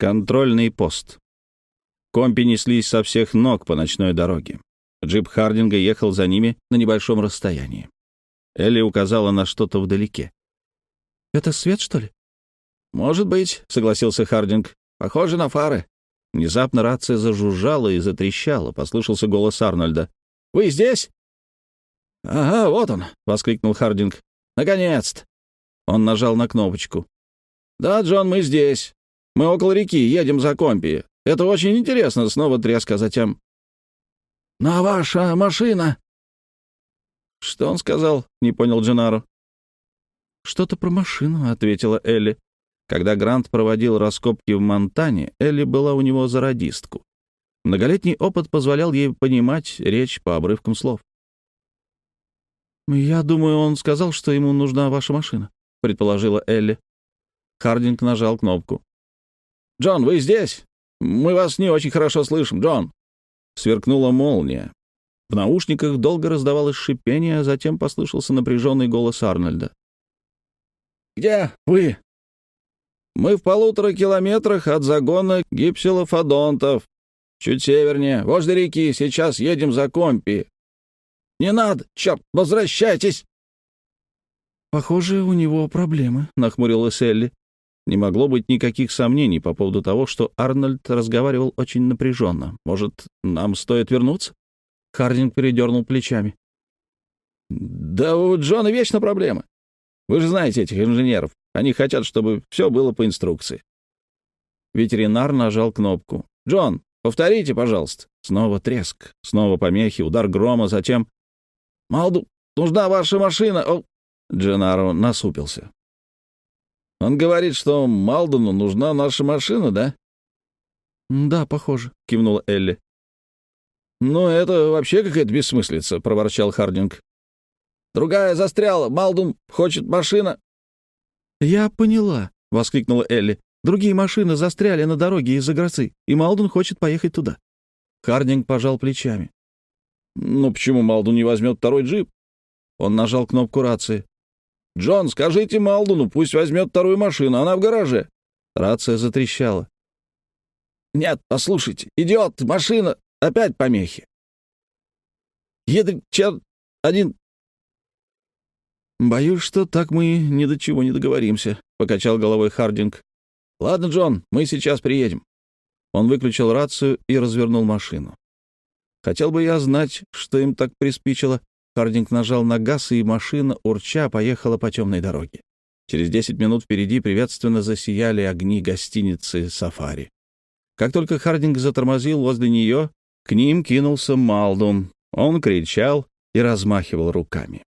Контрольный пост. Компи неслись со всех ног по ночной дороге. Джип Хардинга ехал за ними на небольшом расстоянии. Элли указала на что-то вдалеке. «Это свет, что ли?» «Может быть», — согласился Хардинг. «Похоже на фары». Внезапно рация зажужжала и затрещала. Послышался голос Арнольда. «Вы здесь?» «Ага, вот он», — воскликнул Хардинг. «Наконец-то!» Он нажал на кнопочку. «Да, Джон, мы здесь. Мы около реки, едем за Компи. Это очень интересно», — снова треск, а затем... «Но ваша машина...» «Что он сказал?» — не понял Дженаро. «Что-то про машину», — ответила Элли. Когда Грант проводил раскопки в Монтане, Элли была у него за радистку. Многолетний опыт позволял ей понимать речь по обрывкам слов. «Я думаю, он сказал, что ему нужна ваша машина», — предположила Элли. Хардинг нажал кнопку. «Джон, вы здесь? Мы вас не очень хорошо слышим, Джон!» Сверкнула молния. В наушниках долго раздавалось шипение, а затем послышался напряженный голос Арнольда. «Где вы?» «Мы в 1,5 километрах от загона гипсилофодонтов. Чуть севернее, возле реки. Сейчас едем за Компи». «Не надо! Черт, возвращайтесь!» «Похоже, у него проблемы», — нахмурилась Элли. Не могло быть никаких сомнений по поводу того, что Арнольд разговаривал очень напряженно. «Может, нам стоит вернуться?» Хардинг передернул плечами. «Да у Джона вечно проблемы. Вы же знаете этих инженеров. Они хотят, чтобы все было по инструкции». Ветеринар нажал кнопку. «Джон, повторите, пожалуйста». Снова треск, снова помехи, удар грома, затем... «Малду, нужна ваша машина!» О! Дженаро насупился. «Он говорит, что Малдону нужна наша машина, да?» «Да, похоже», — кивнула Элли. «Ну, это вообще какая-то бессмыслица», — проворчал Хардинг. «Другая застряла. Малдун хочет машина». «Я поняла», — воскликнула Элли. «Другие машины застряли на дороге из-за грозы, и Малдун хочет поехать туда». Хардинг пожал плечами. «Ну, почему Малдун не возьмет второй джип?» Он нажал кнопку рации. «Джон, скажите Малдуну, пусть возьмет вторую машину, она в гараже». Рация затрещала. «Нет, послушайте, идиот, машина, опять помехи. Едет один...» «Боюсь, что так мы ни до чего не договоримся», — покачал головой Хардинг. «Ладно, Джон, мы сейчас приедем». Он выключил рацию и развернул машину. «Хотел бы я знать, что им так приспичило». Хардинг нажал на газ, и машина, урча, поехала по темной дороге. Через 10 минут впереди приветственно засияли огни гостиницы «Сафари». Как только Хардинг затормозил возле нее, к ним кинулся Малдун. Он кричал и размахивал руками.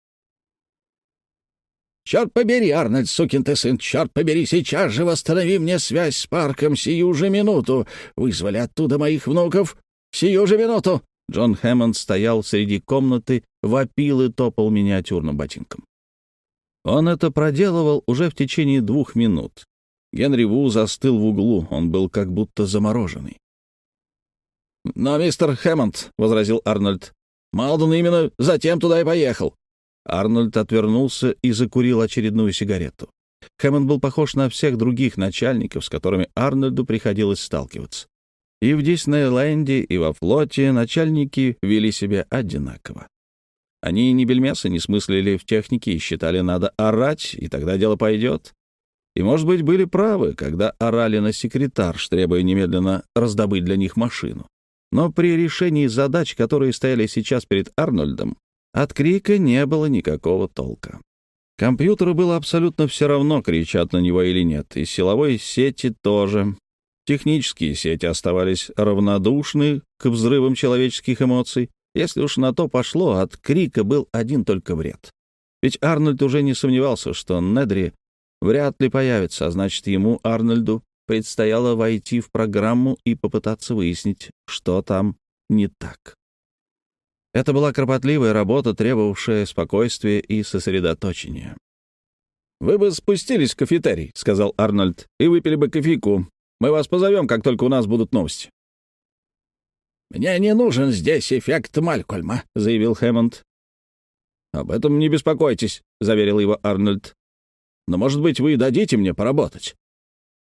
«Черт побери, Арнольд, сукин ты сын, черт побери, сейчас же восстанови мне связь с парком, сию же минуту. Вызвали оттуда моих внуков, сию же минуту». Джон Хэммонд стоял среди комнаты, вопил и топал миниатюрным ботинком. Он это проделывал уже в течение 2 минут. Генри Ву застыл в углу, он был как будто замороженный. «Но, мистер Хэммонд», — возразил Арнольд, — «Малдун именно затем туда и поехал». Арнольд отвернулся и закурил очередную сигарету. Хэммонд был похож на всех других начальников, с которыми Арнольду приходилось сталкиваться. И в Диснейленде, и во флоте начальники вели себя одинаково. Они ни бельмеса не смыслили в технике и считали, надо орать, и тогда дело пойдет. И, может быть, были правы, когда орали на секретарш, требуя немедленно раздобыть для них машину. Но при решении задач, которые стояли сейчас перед Арнольдом, от крика не было никакого толка. Компьютеру было абсолютно все равно, кричат на него или нет, и силовой сети тоже. Технические сети оставались равнодушны к взрывам человеческих эмоций. Если уж на то пошло, от крика был один только вред. Ведь Арнольд уже не сомневался, что Недри вряд ли появится, а значит, ему, Арнольду, предстояло войти в программу и попытаться выяснить, что там не так. Это была кропотливая работа, требовавшая спокойствия и сосредоточения. «Вы бы спустились в кафетерий», — сказал Арнольд, — «и выпили бы кофейку. Мы вас позовем, как только у нас будут новости». «Мне не нужен здесь эффект Малькольма», — заявил Хэммонд. «Об этом не беспокойтесь», — заверил его Арнольд. «Но, может быть, вы дадите мне поработать?»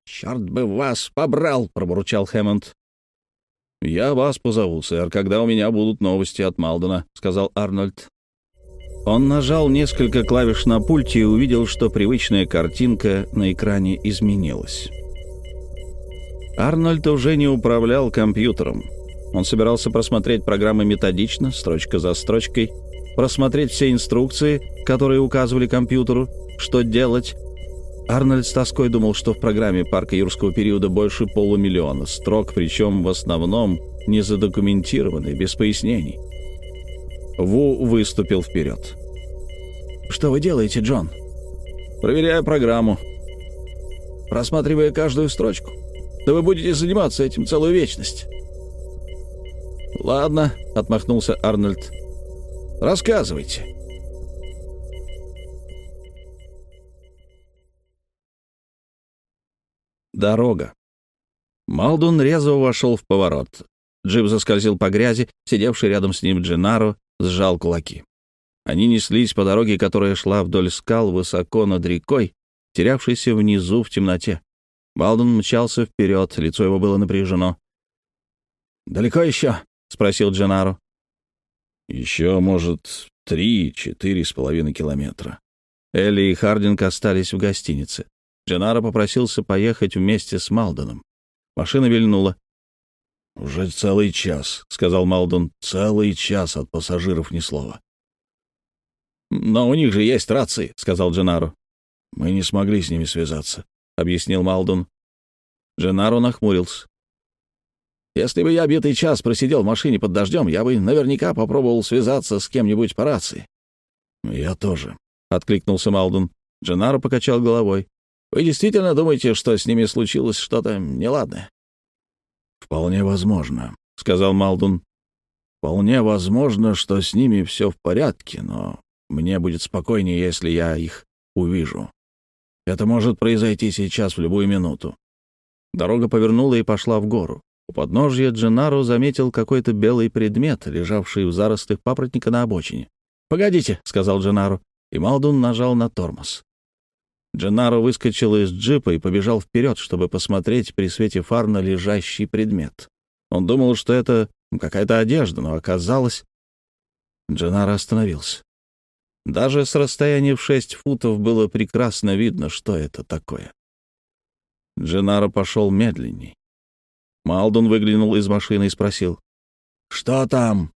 «Черт бы вас побрал!» — пробурчал Хэммонд. «Я вас позову, сэр, когда у меня будут новости от Малдена», — сказал Арнольд. Он нажал несколько клавиш на пульте и увидел, что привычная картинка на экране изменилась. Арнольд уже не управлял компьютером. Он собирался просмотреть программы методично, строчка за строчкой, просмотреть все инструкции, которые указывали компьютеру, что делать. Арнольд с тоской думал, что в программе парка юрского периода больше 500 000 строк, причем в основном не задокументированы, без пояснений. Ву выступил вперед. «Что вы делаете, Джон?» «Проверяю программу. Просматривая каждую строчку. Да вы будете заниматься этим целую вечность». «Ладно», — отмахнулся Арнольд. «Рассказывайте». Дорога. Малдун резво вошел в поворот. Джип заскользил по грязи, сидевший рядом с ним Дженаро сжал кулаки. Они неслись по дороге, которая шла вдоль скал высоко над рекой, терявшейся внизу в темноте. Малдун мчался вперед, лицо его было напряжено. «Далеко еще?» — спросил Дженаро. «Еще, может, 3-4,5 километра». Элли и Хардинг остались в гостинице. Дженаро попросился поехать вместе с Малдоном. Машина вильнула. «Уже целый час», — сказал Малдон. «Целый час от пассажиров ни слова». «Но у них же есть рации», — сказал Дженаро. «Мы не смогли с ними связаться», — объяснил Малдон. Дженаро нахмурился. «Если бы я битый час просидел в машине под дождем, я бы наверняка попробовал связаться с кем-нибудь по рации». «Я тоже», — откликнулся Малдон. Дженаро покачал головой. «Вы действительно думаете, что с ними случилось что-то неладное?» «Вполне возможно», — сказал Малдун. «Вполне возможно, что с ними все в порядке, но мне будет спокойнее, если я их увижу. Это может произойти сейчас в любую минуту». Дорога повернула и пошла в гору. У подножья Дженаро заметил какой-то белый предмет, лежавший в зарослях папоротника на обочине. «Погодите», — сказал Дженаро, и Малдун нажал на тормоз. Дженаро выскочил из джипа и побежал вперед, чтобы посмотреть при свете фар на лежащий предмет. Он думал, что это какая-то одежда, но оказалось... Дженаро остановился. Даже с расстояния в 6 футов было прекрасно видно, что это такое. Дженаро пошел медленней. Малдун выглянул из машины и спросил: «Что там?»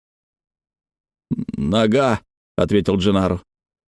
«Нога», — ответил Дженаро.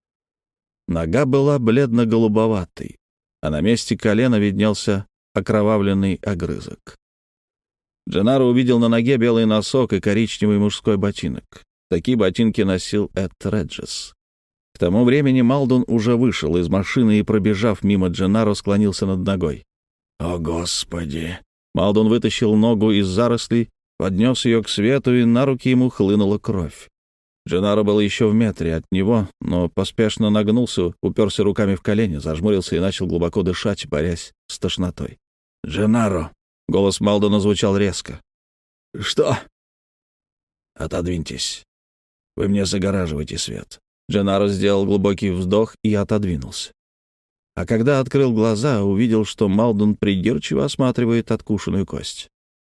Нога была бледно-голубоватой, а на месте колена виднелся окровавленный огрызок. Дженаро увидел на ноге белый носок и коричневый мужской ботинок. Такие ботинки носил Эд Реджес. К тому времени Малдун уже вышел из машины и, пробежав мимо Дженаро, склонился над ногой. «О, Господи!» Малдун вытащил ногу из зарослей, поднес ее к свету, и на руки ему хлынула кровь. Дженаро был еще в метре от него, но поспешно нагнулся, уперся руками в колени, зажмурился и начал глубоко дышать, борясь с тошнотой. «Дженаро!» — голос Малдона звучал резко. «Что?» «Отодвиньтесь. Вы мне загораживаете свет». Дженаро сделал глубокий вздох и отодвинулся. А когда открыл глаза, увидел, что Малдон придирчиво осматривает откушенную кость.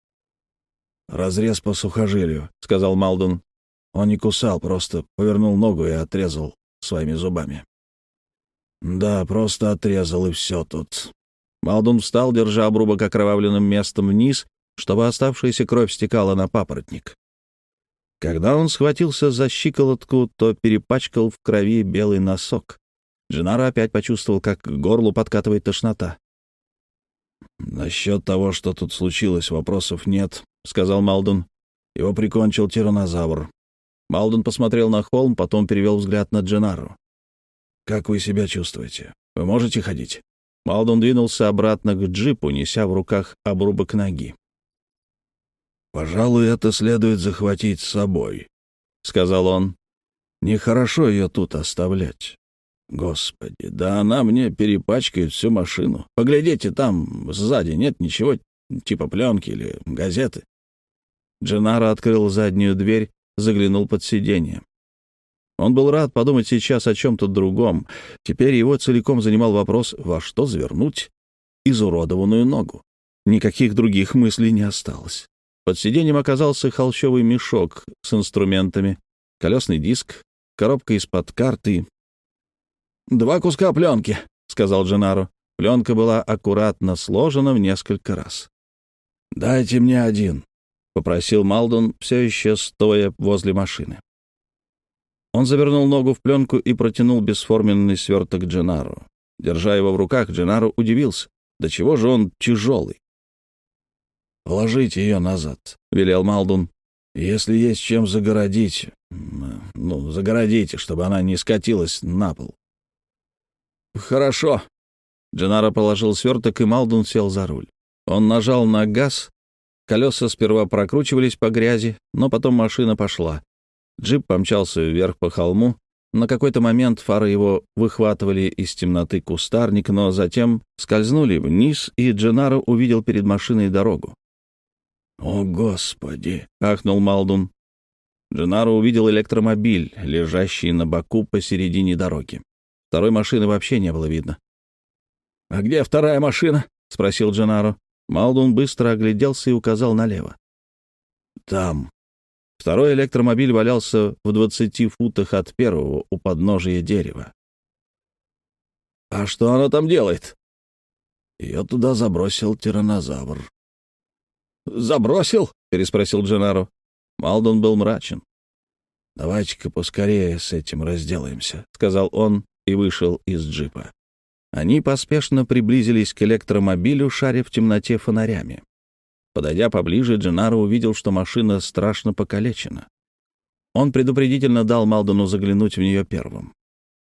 «Разрез по сухожилию», — сказал Малдон. Он не кусал, просто повернул ногу и отрезал своими зубами. «Да, просто отрезал, и все тут». Малдун встал, держа обрубок окровавленным местом вниз, чтобы оставшаяся кровь стекала на папоротник. Когда он схватился за щиколотку, то перепачкал в крови белый носок. Дженаро опять почувствовал, как к горлу подкатывает тошнота. «Насчет того, что тут случилось, вопросов нет», — сказал Малдун. «Его прикончил тираннозавр». Малдун посмотрел на холм, потом перевел взгляд на Дженаро. «Как вы себя чувствуете? Вы можете ходить?» Малдун двинулся обратно к джипу, неся в руках обрубок ноги. «Пожалуй, это следует захватить с собой», — сказал он. «Нехорошо ее тут оставлять. Господи, да она мне перепачкает всю машину. Поглядите, там сзади нет ничего, типа пленки или газеты». Дженаро открыл заднюю дверь, заглянул под сиденье. Он был рад подумать сейчас о чем-то другом. Теперь его целиком занимал вопрос, во что завернуть. изуродованную ногу. Никаких других мыслей не осталось. Под сиденьем оказался холщовый мешок с инструментами, колесный диск, коробка из-под карты. «2 куска пленки», — сказал Дженнаро. Пленка была аккуратно сложена в несколько раз. «Дайте мне один», — попросил Малдон, все еще стоя возле машины. Он завернул ногу в пленку и протянул бесформенный сверток Дженнаро. Держа его в руках, Дженнаро удивился. До чего же он тяжелый? «Положите ее назад», — велел Малдун. «Если есть чем загородить, загородите, чтобы она не скатилась на пол». «Хорошо». Дженнаро положил сверток, и Малдун сел за руль. Он нажал на газ. Колеса сперва прокручивались по грязи, но потом машина пошла. Джип помчался вверх по холму. На какой-то момент фары его выхватывали из темноты кустарник, но затем скользнули вниз, и Дженнаро увидел перед машиной дорогу. «О, Господи!» — ахнул Малдун. Дженнаро увидел электромобиль, лежащий на боку посередине дороги. Второй машины вообще не было видно. «А где вторая машина?» — спросил Дженнаро. Малдун быстро огляделся и указал налево. «Там». Второй электромобиль валялся в 20 футах от первого у подножия дерева. «А что она там делает?» «Ее туда забросил тираннозавр». «Забросил?» — переспросил Дженнаро. Малдун был мрачен. «Давайте-ка поскорее с этим разделаемся», — сказал он и вышел из джипа. Они поспешно приблизились к электромобилю, шаря в темноте фонарями. Подойдя поближе, Дженнаро увидел, что машина страшно покалечена. Он предупредительно дал Малдону заглянуть в нее первым.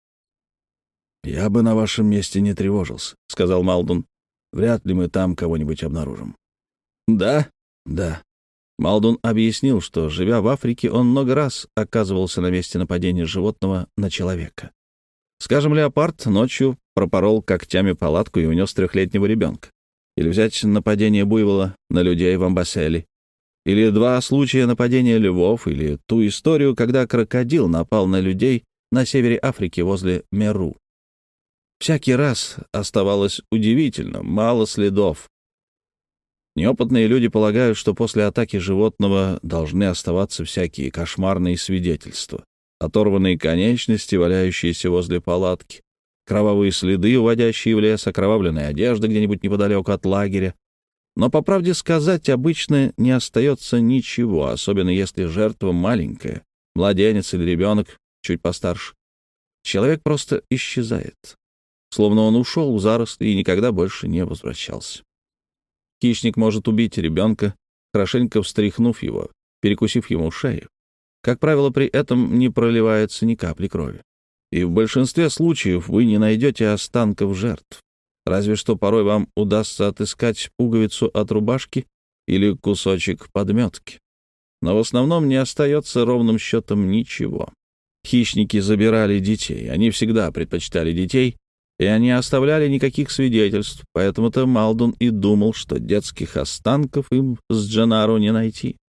«Я бы на вашем месте не тревожился», — сказал Малдун. «Вряд ли мы там кого-нибудь обнаружим». «Да?» «Да». Малдун объяснил, что, живя в Африке, он много раз оказывался на месте нападения животного на человека. Скажем, леопард ночью пропорол когтями палатку и унес 3-летнего ребенка. Или взять нападение буйвола на людей в Амбаселе. Или 2 случая нападения львов, или ту историю, когда крокодил напал на людей на севере Африки возле Меру. Всякий раз оставалось удивительно мало следов. Неопытные люди полагают, что после атаки животного должны оставаться всякие кошмарные свидетельства. Оторванные конечности, валяющиеся возле палатки, кровавые следы, уводящие в лес, окровавленная одежда где-нибудь неподалеку от лагеря. Но, по правде сказать, обычно не остается ничего, особенно если жертва маленькая, младенец или ребенок чуть постарше. Человек просто исчезает, словно он ушел в заросли и никогда больше не возвращался. Хищник может убить ребенка, хорошенько встряхнув его, перекусив ему шею. Как правило, при этом не проливается ни капли крови. И в большинстве случаев вы не найдете останков жертв. Разве что порой вам удастся отыскать пуговицу от рубашки или кусочек подметки. Но в основном не остается ровным счетом ничего. Хищники забирали детей. Они всегда предпочитали детей, и они оставляли никаких свидетельств, поэтому-то Малдун и думал, что детских останков им с Дженнаро не найти.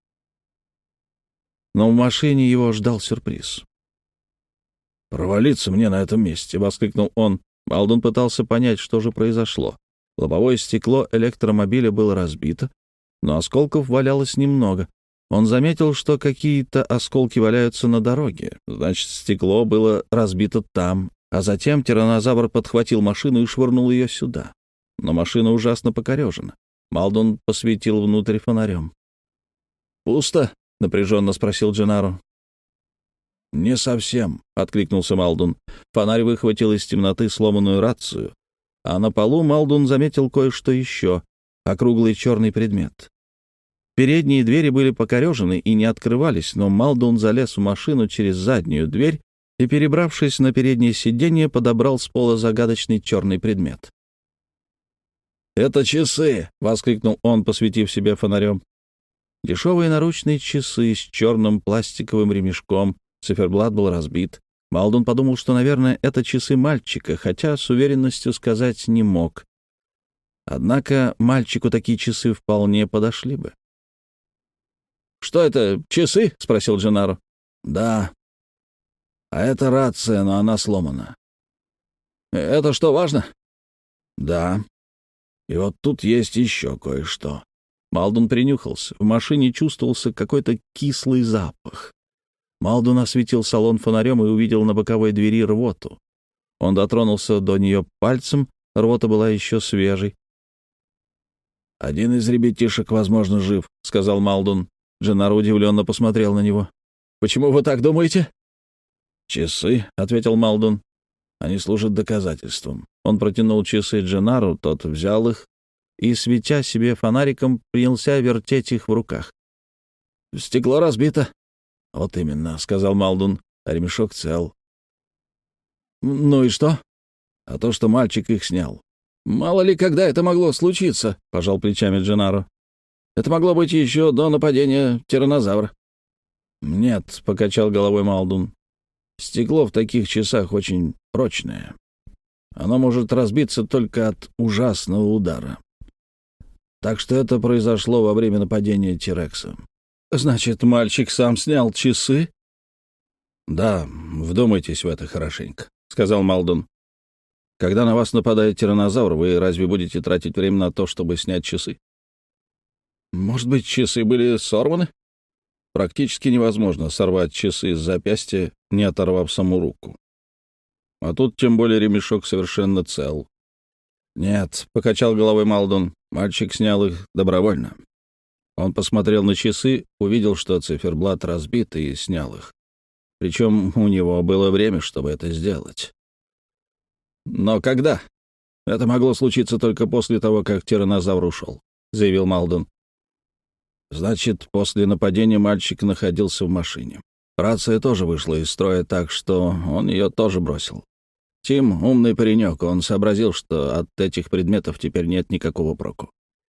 Но в машине его ждал сюрприз. «Провалиться мне на этом месте!» — воскликнул он. Малдун пытался понять, что же произошло. Лобовое стекло электромобиля было разбито, но осколков валялось немного. Он заметил, что какие-то осколки валяются на дороге. Значит, стекло было разбито там, а затем тираннозавр подхватил машину и швырнул ее сюда. Но машина ужасно покорежена. Малдун посветил внутрь фонарем. «Пусто?» — напряженно спросил Дженнаро. «Не совсем», — откликнулся Малдун. Фонарь выхватил из темноты сломанную рацию, а на полу Малдун заметил кое-что еще — округлый черный предмет. Передние двери были покорежены и не открывались, но Малдун залез в машину через заднюю дверь и, перебравшись на переднее сиденье, подобрал с пола загадочный черный предмет. «Это часы!» — воскликнул он, посветив себе фонарем. Дешевые наручные часы с черным пластиковым ремешком. Циферблат был разбит. Малдун подумал, что, наверное, это часы мальчика, хотя с уверенностью сказать не мог. Однако мальчику такие часы вполне подошли бы. «Что это, часы?» — спросил Дженнаро. «Да. А это рация, но она сломана». «Это что, важно?» «Да». И вот тут есть еще кое-что». Малдун принюхался. В машине чувствовался какой-то кислый запах. Малдун осветил салон фонарем и увидел на боковой двери рвоту. Он дотронулся до нее пальцем, рвота была еще свежей. «Один из ребятишек, возможно, жив», — сказал Малдун. Дженнаро удивленно посмотрел на него. «Почему вы так думаете?» «Часы», — ответил Малдун. «Они служат доказательством». Он протянул часы Дженнаро, тот взял их и, светя себе фонариком, принялся вертеть их в руках. «Стекло разбито». «Вот именно», — сказал Малдун, — «а ремешок цел». «Ну и что?» «А то, что мальчик их снял». «Мало ли, когда это могло случиться», — пожал плечами Дженнаро. «Это могло быть еще до нападения тираннозавра». «Нет», — покачал головой Малдун. «Стекло в таких часах очень прочное. Оно может разбиться только от ужасного удара. Так что это произошло во время нападения Тирекса». «Значит, мальчик сам снял часы?» «Да, вдумайтесь в это хорошенько», — сказал Малдун. «Когда на вас нападает тираннозавр, вы разве будете тратить время на то, чтобы снять часы?» «Может быть, часы были сорваны?» «Практически невозможно сорвать часы с запястья, не оторвав саму руку. А тут тем более ремешок совершенно цел». «Нет», — покачал головой Малдун, — «мальчик снял их добровольно». Он посмотрел на часы, увидел, что циферблат разбит, и снял их. Причем у него было время, чтобы это сделать. «Но когда?» «Это могло случиться только после того, как тираннозавр ушел», — заявил Малдун. «Значит, после нападения мальчик находился в машине. Рация тоже вышла из строя, так что он ее тоже бросил. Тим — умный паренек, он сообразил, что от этих предметов теперь нет никакого проку».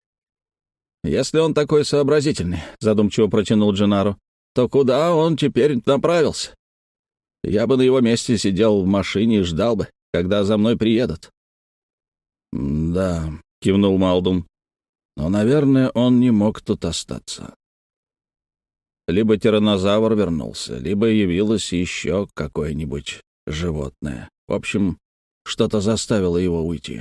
«Если он такой сообразительный», — задумчиво протянул Дженнаро, — «то куда он теперь направился? Я бы на его месте сидел в машине и ждал бы, когда за мной приедут». «Да», — кивнул Малдун, — «но, наверное, он не мог тут остаться. Либо тираннозавр вернулся, либо явилось еще какое-нибудь животное. В общем, что-то заставило его уйти».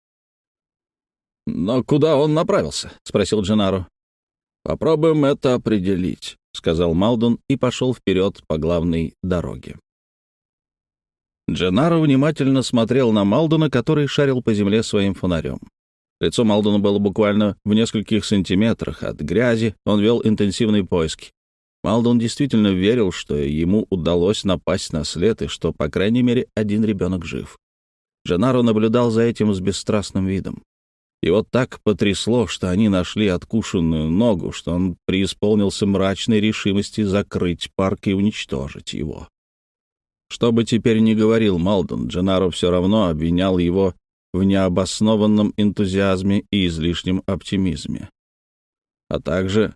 «Но куда он направился?» — спросил Дженнаро. «Попробуем это определить», — сказал Малдун и пошел вперед по главной дороге. Дженнаро внимательно смотрел на Малдуна, который шарил по земле своим фонарем. Лицо Малдуна было буквально в нескольких сантиметрах от грязи, он вел интенсивные поиски. Малдун действительно верил, что ему удалось напасть на след и что, по крайней мере, один ребенок жив. Дженнаро наблюдал за этим с бесстрастным видом. Его так потрясло, что они нашли откушенную ногу, что он преисполнился мрачной решимости закрыть парк и уничтожить его. Что бы теперь ни говорил Малдун, Дженнаро все равно обвинял его в необоснованном энтузиазме и излишнем оптимизме. А также...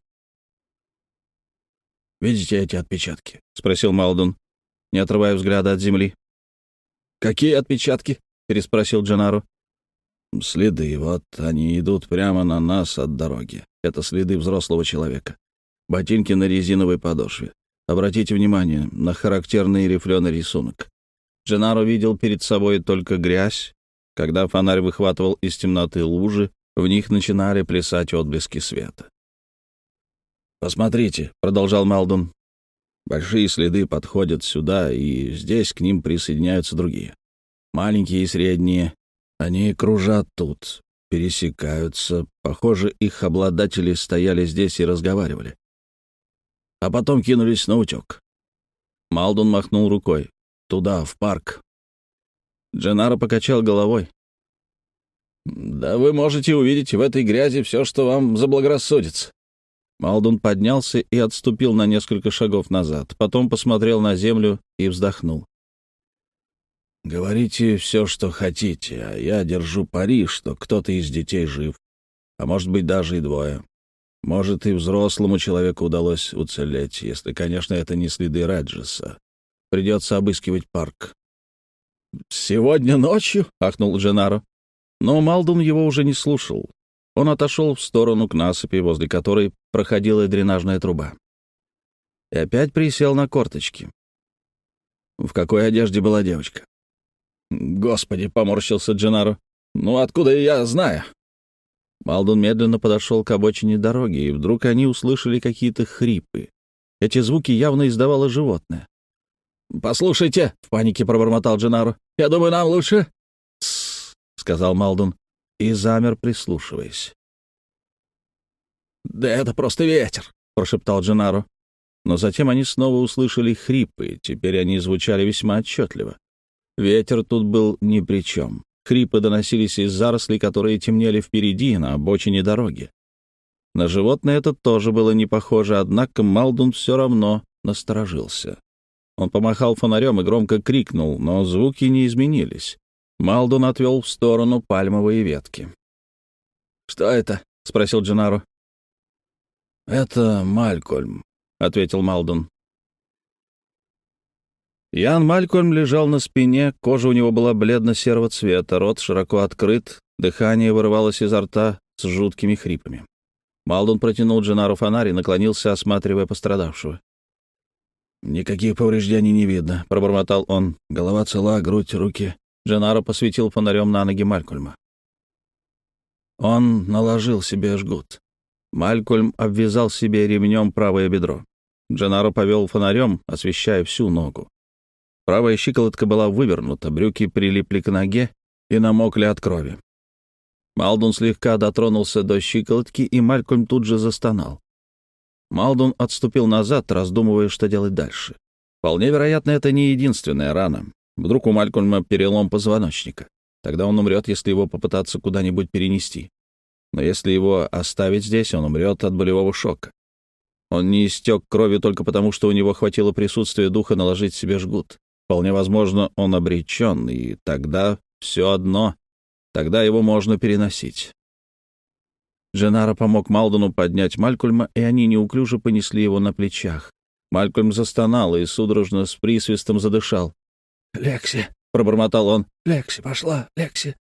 «Видите эти отпечатки?» — спросил Малдун, не отрывая взгляда от земли. «Какие отпечатки?» — переспросил Дженнаро. «Следы, вот они идут прямо на нас от дороги. Это следы взрослого человека. Ботинки на резиновой подошве. Обратите внимание на характерный рифленый рисунок». Дженнаро видел перед собой только грязь. Когда фонарь выхватывал из темноты лужи, в них начинали плясать отблески света. «Посмотрите», — продолжал Малдун, — «большие следы подходят сюда, и здесь к ним присоединяются другие. Маленькие и средние. Они кружат тут, пересекаются. Похоже, их обладатели стояли здесь и разговаривали. А потом кинулись на утек». Малдун махнул рукой. «Туда, в парк». Дженнаро покачал головой. «Да вы можете увидеть в этой грязи все, что вам заблагорассудится». Малдун поднялся и отступил на несколько шагов назад, потом посмотрел на землю и вздохнул. «Говорите все, что хотите, а я держу пари, что кто-то из детей жив, а может быть, даже и двое. Может, и взрослому человеку удалось уцелеть, если, конечно, это не следы Реджеса. Придется обыскивать парк». «Сегодня ночью?» — ахнул Дженнаро. Но Малдун его уже не слушал. Он отошел в сторону к насыпи, возле которой проходила дренажная труба. И опять присел на корточки. В какой одежде была девочка? «Господи!» — поморщился Дженнаро. «Ну, откуда я знаю?» Малдон медленно подошел к обочине дороги, и вдруг они услышали какие-то хрипы. Эти звуки явно издавало животное. «Послушайте», — в панике пробормотал Дженаро, — «я думаю, нам лучше...» «Тссс», — сказал Малдон и замер, прислушиваясь. «Да это просто ветер», — прошептал Дженаро. Но затем они снова услышали хрипы, теперь они звучали весьма отчетливо. Ветер тут был ни при чем. Хрипы доносились из зарослей, которые темнели впереди, на обочине дороги. На животное это тоже было не похоже, однако Малдун все равно насторожился. Он помахал фонарем и громко крикнул, но звуки не изменились. Малдун отвел в сторону пальмовые ветки. «Что это?» — спросил Дженаро. «Это Малькольм», — ответил Малдун. Ян Малькольм лежал на спине, кожа у него была бледно-серого цвета, рот широко открыт, дыхание вырывалось изо рта с жуткими хрипами. Малдун протянул Дженару фонарь и наклонился, осматривая пострадавшего. «Никаких повреждений не видно», — пробормотал он. «Голова цела, грудь, руки». Дженаро посветил фонарем на ноги Малькольма. Он наложил себе жгут. Малькольм обвязал себе ремнем правое бедро. Дженаро повел фонарем, освещая всю ногу. Правая щиколотка была вывернута, брюки прилипли к ноге и намокли от крови. Малдун слегка дотронулся до щиколотки, и Малькольм тут же застонал. Малдун отступил назад, раздумывая, что делать дальше. Вполне вероятно, это не единственная рана. Вдруг у Малькольма перелом позвоночника. Тогда он умрет, если его попытаться куда-нибудь перенести. Но если его оставить здесь, он умрет от болевого шока. Он не истек кровью только потому, что у него хватило присутствия духа наложить себе жгут. Вполне возможно, он обречен, и тогда все одно. Тогда его можно переносить. Дженаро помог Малдону поднять Малькольма, и они неуклюже понесли его на плечах. Малькольм застонал и судорожно с присвистом задышал. «Лекси!» — пробормотал он. «Лекси, пошла, Лекси!»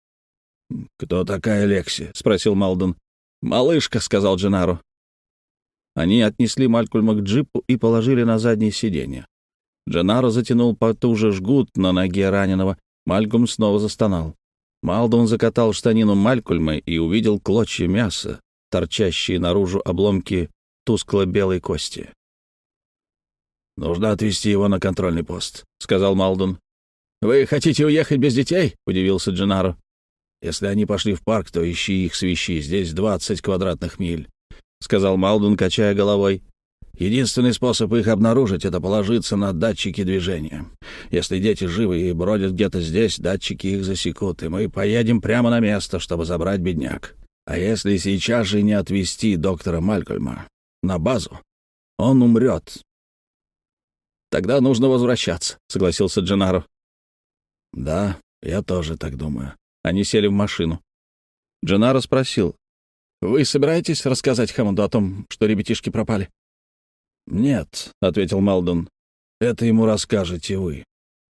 «Кто такая Лекси?» — спросил Малдон. «Малышка», — сказал Дженаро. Они отнесли Малькольма к джипу и положили на заднее сиденье. Дженаро затянул потуже жгут на ноге раненого. Малькольм снова застонал. Малдон закатал штанину Малькольма и увидел клочья мяса, торчащие наружу обломки тускло-белой кости. «Нужно отвезти его на контрольный пост», — сказал Малдон. «Вы хотите уехать без детей?» — удивился Дженаро. «Если они пошли в парк, то ищи их свищи. Здесь 20 квадратных миль», — сказал Малдон, качая головой. «Единственный способ их обнаружить — это положиться на датчики движения. Если дети живы и бродят где-то здесь, датчики их засекут, и мы поедем прямо на место, чтобы забрать бедняк. А если сейчас же не отвезти доктора Малькольма на базу, он умрет». «Тогда нужно возвращаться», — согласился Дженаро. «Да, я тоже так думаю». Они сели в машину. Дженаро спросил: «Вы собираетесь рассказать Хэммонду о том, что ребятишки пропали?» «Нет», — ответил Малдон, — «это ему расскажете вы».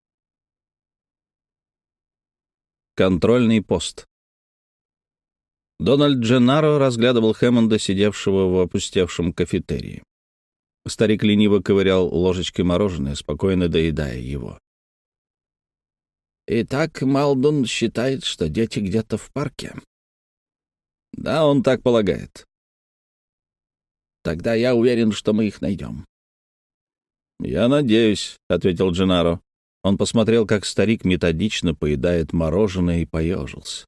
Контрольный пост. Дональд Дженаро разглядывал Хэммонда, сидевшего в опустевшем кафетерии. Старик лениво ковырял ложечкой мороженое, спокойно доедая его. «Итак, Малдун считает, что дети где-то в парке?» «Да, он так полагает». «Тогда я уверен, что мы их найдем». «Я надеюсь», — ответил Дженаро. Он посмотрел, как старик методично поедает мороженое, и поежился.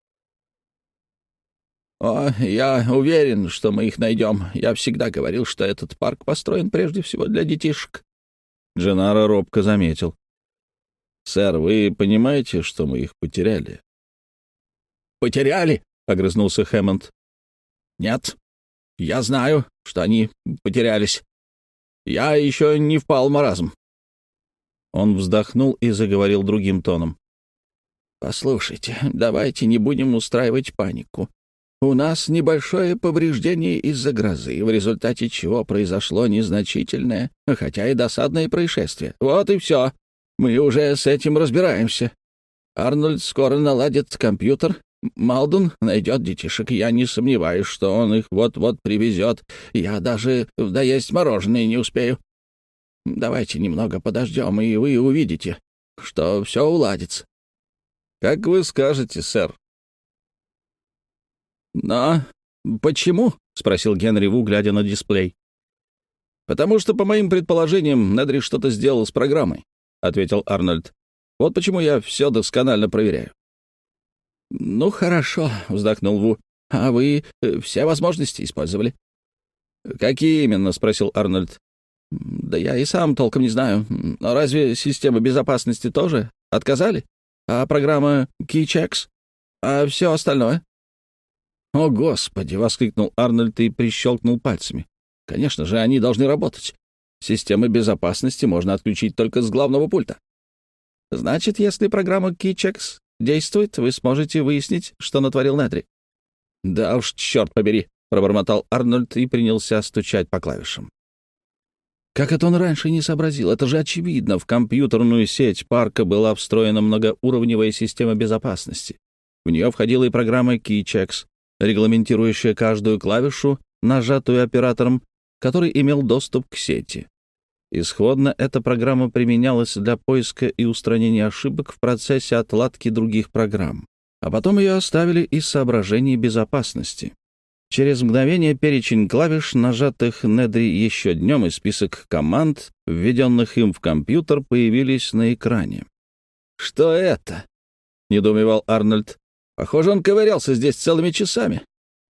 «О, я уверен, что мы их найдем. Я всегда говорил, что этот парк построен прежде всего для детишек». Дженаро робко заметил: «Сэр, вы понимаете, что мы их потеряли?» «Потеряли?» — огрызнулся Хэммонд. «Нет, я знаю, что они потерялись. Я еще не впал в маразм». Он вздохнул и заговорил другим тоном. «Послушайте, давайте не будем устраивать панику. У нас небольшое повреждение из-за грозы, в результате чего произошло незначительное, хотя и досадное происшествие. Вот и все. Мы уже с этим разбираемся. Арнольд скоро наладит компьютер. Малдун найдет детишек. Я не сомневаюсь, что он их вот-вот привезет. Я даже доесть мороженое не успею. Давайте немного подождем, и вы увидите, что все уладится». «Как вы скажете, сэр». «Но почему?» — спросил Генри Ву, глядя на дисплей. «Потому что, по моим предположениям, Недри что-то сделал с программой», — ответил Арнольд. «Вот почему я все досконально проверяю». «Ну, хорошо», — вздохнул Ву. «А вы все возможности использовали?» «Какие именно?» — спросил Арнольд. «Да я и сам толком не знаю. Но разве системы безопасности тоже отказали? А программа KeyChecks? А все остальное?» «О, Господи!» — воскликнул Арнольд и прищелкнул пальцами. «Конечно же, они должны работать. Системы безопасности можно отключить только с главного пульта. Значит, если программа KeyChecks действует, вы сможете выяснить, что натворил Недри». «Да уж, черт побери!» — пробормотал Арнольд и принялся стучать по клавишам. Как это он раньше не сообразил? Это же очевидно. В компьютерную сеть парка была встроена многоуровневая система безопасности. В нее входила и программа KeyChecks, регламентирующая каждую клавишу, нажатую оператором, который имел доступ к сети. Исходно эта программа применялась для поиска и устранения ошибок в процессе отладки других программ. А потом ее оставили из соображений безопасности. Через мгновение перечень клавиш, нажатых Недри еще днем, и список команд, введенных им в компьютер, появились на экране. «Что это?» — недоумевал Арнольд. «Похоже, он ковырялся здесь целыми часами».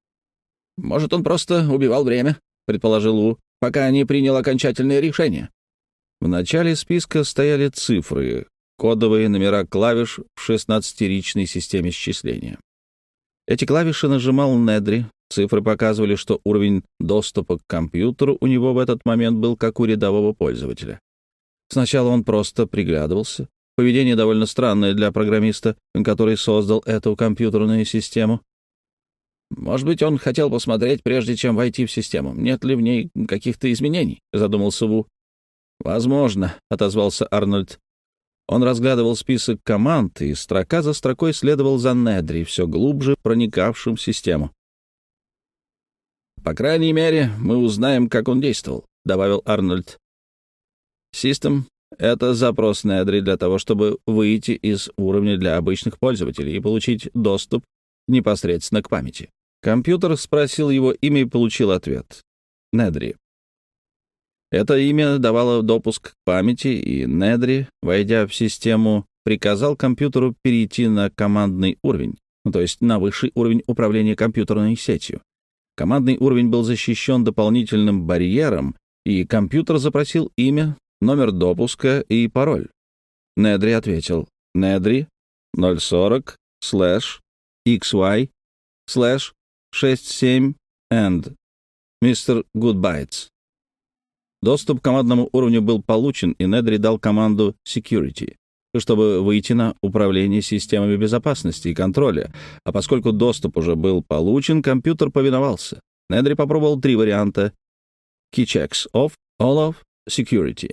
«Может, он просто убивал время», — предположил Ву, «пока не принял окончательное решение». В начале списка стояли цифры, кодовые номера клавиш в 16-ричной системе счисления. Эти клавиши нажимал Недри. Цифры показывали, что уровень доступа к компьютеру у него в этот момент был как у рядового пользователя. Сначала он просто приглядывался. Поведение довольно странное для программиста, который создал эту компьютерную систему. «Может быть, он хотел посмотреть, прежде чем войти в систему, нет ли в ней каких-то изменений?» — задумался Ву. «Возможно», — отозвался Арнольд. Он разглядывал список команд, и строка за строкой следовал за Недри, все глубже проникавшим в систему. «По крайней мере, мы узнаем, как он действовал», — добавил Арнольд. «System — это запрос Недри для того, чтобы выйти из уровня для обычных пользователей и получить доступ непосредственно к памяти». Компьютер спросил его имя и получил ответ. Недри. Это имя давало допуск к памяти, и Недри, войдя в систему, приказал компьютеру перейти на командный уровень, то есть на высший уровень управления компьютерной сетью. Командный уровень был защищен дополнительным барьером, и компьютер запросил имя, номер допуска и пароль. Недри ответил Недри 040/XY/67 and Mr. Goodbytes. Доступ к командному уровню был получен, и Недри дал команду Security, чтобы выйти на управление системами безопасности и контроля, а поскольку доступ уже был получен, компьютер повиновался. Недри попробовал 3 варианта: KeyChecks off, all off, Security.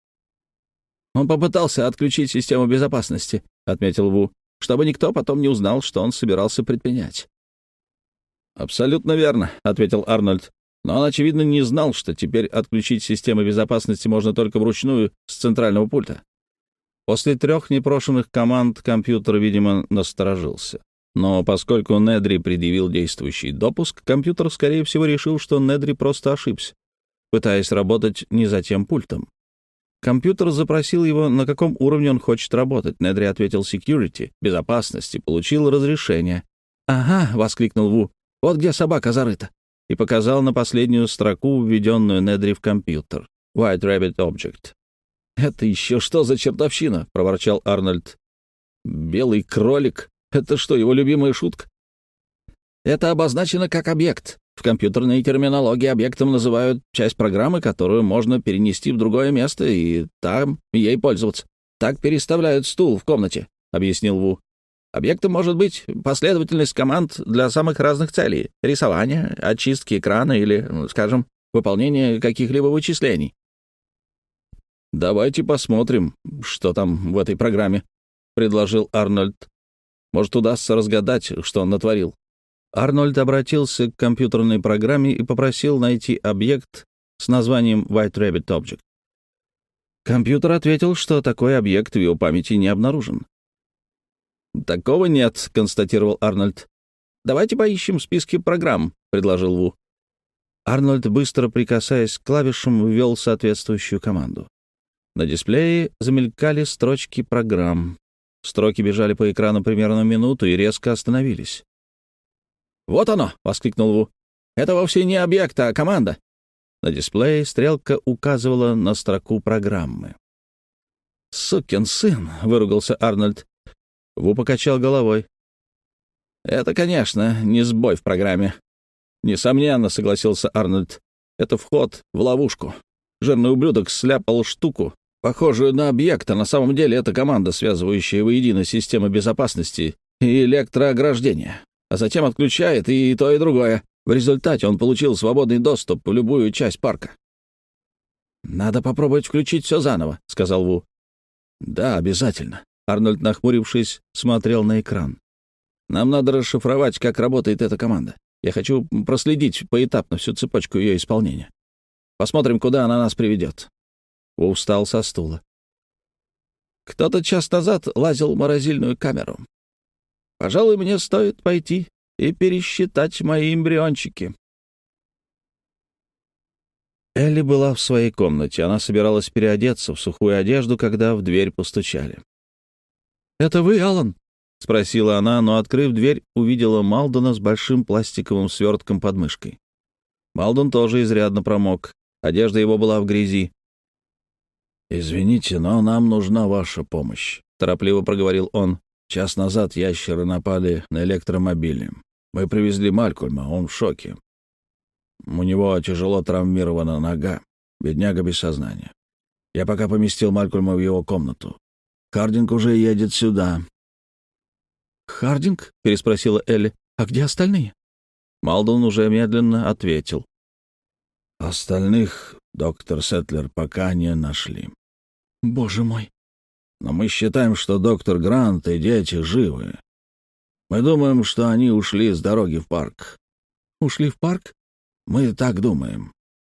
«Он попытался отключить систему безопасности», — отметил Ву, «чтобы никто потом не узнал, что он собирался предпринять». «Абсолютно верно», — ответил Арнольд. «Но он, очевидно, не знал, что теперь отключить системы безопасности можно только вручную с центрального пульта». После 3 непрошенных команд компьютер, видимо, насторожился. Но поскольку Недри предъявил действующий допуск, компьютер, скорее всего, решил, что Недри просто ошибся, пытаясь работать не за тем пультом. Компьютер запросил его, на каком уровне он хочет работать. Недри ответил Security, безопасность, и получил разрешение. «Ага», — воскликнул Ву, — «вот где собака зарыта», и показал на последнюю строку, введенную Недри в компьютер. White Rabbit Object. «Это еще что за чертовщина?» — проворчал Арнольд. «Белый кролик? Это что, его любимая шутка?» «Это обозначено как объект. В компьютерной терминологии объектом называют часть программы, которую можно перенести в другое место и там ей пользоваться. Так переставляют стул в комнате», — объяснил Ву. «Объектом может быть последовательность команд для самых разных целей — рисования, очистки экрана или, скажем, выполнения каких-либо вычислений». «Давайте посмотрим, что там в этой программе», — предложил Арнольд. «Может, удастся разгадать, что он натворил». Арнольд обратился к компьютерной программе и попросил найти объект с названием White Rabbit Object. Компьютер ответил, что такой объект в его памяти не обнаружен. «Такого нет», — констатировал Арнольд. давайте поищем в списке программ», — предложил Ву. Арнольд, быстро прикасаясь к клавишам, ввел соответствующую команду. На дисплее замелькали строчки программ. Строки бежали по экрану примерно минуту и резко остановились. «Вот оно!» — воскликнул Ву. «Это вовсе не объект, а команда». На дисплее стрелка указывала на строку программы. «Сукин сын!» — выругался Арнольд. Ву покачал головой. «Это, конечно, не сбой в программе». «Несомненно», — согласился Арнольд. «Это вход в ловушку. Жирный ублюдок сляпал штуку, похожую на объект, а на самом деле это команда, связывающая воедино системы безопасности и электроограждения, а затем отключает и то, и другое. В результате он получил свободный доступ в любую часть парка». «Надо попробовать включить все заново», — сказал Ву. «Да, обязательно». Арнольд, нахмурившись, смотрел на экран. «Нам надо расшифровать, как работает эта команда. Я хочу проследить поэтапно всю цепочку ее исполнения. Посмотрим, куда она нас приведет». Ву встал со стула. «Кто-то час назад лазил в морозильную камеру. Пожалуй, мне стоит пойти и пересчитать мои эмбриончики». Элли была в своей комнате. Она собиралась переодеться в сухую одежду, когда в дверь постучали. «Это вы, Алан?» — спросила она, но, открыв дверь, увидела Малдона с большим пластиковым свертком под мышкой. Малдон тоже изрядно промок. Одежда его была в грязи. «Извините, но нам нужна ваша помощь», — торопливо проговорил он. «Час назад ящеры напали на электромобили. Мы привезли Малькольма, он в шоке. У него тяжело травмирована нога, бедняга без сознания. Я пока поместил Малькольма в его комнату. Хардинг уже едет сюда». «Хардинг?» — переспросила Элли. «А где остальные?» Малдон уже медленно ответил. «Остальных, доктор Сетлер, пока не нашли». «Боже мой!» «Но мы считаем, что доктор Грант и дети живы. Мы думаем, что они ушли с дороги в парк». «Ушли в парк?» «Мы так думаем.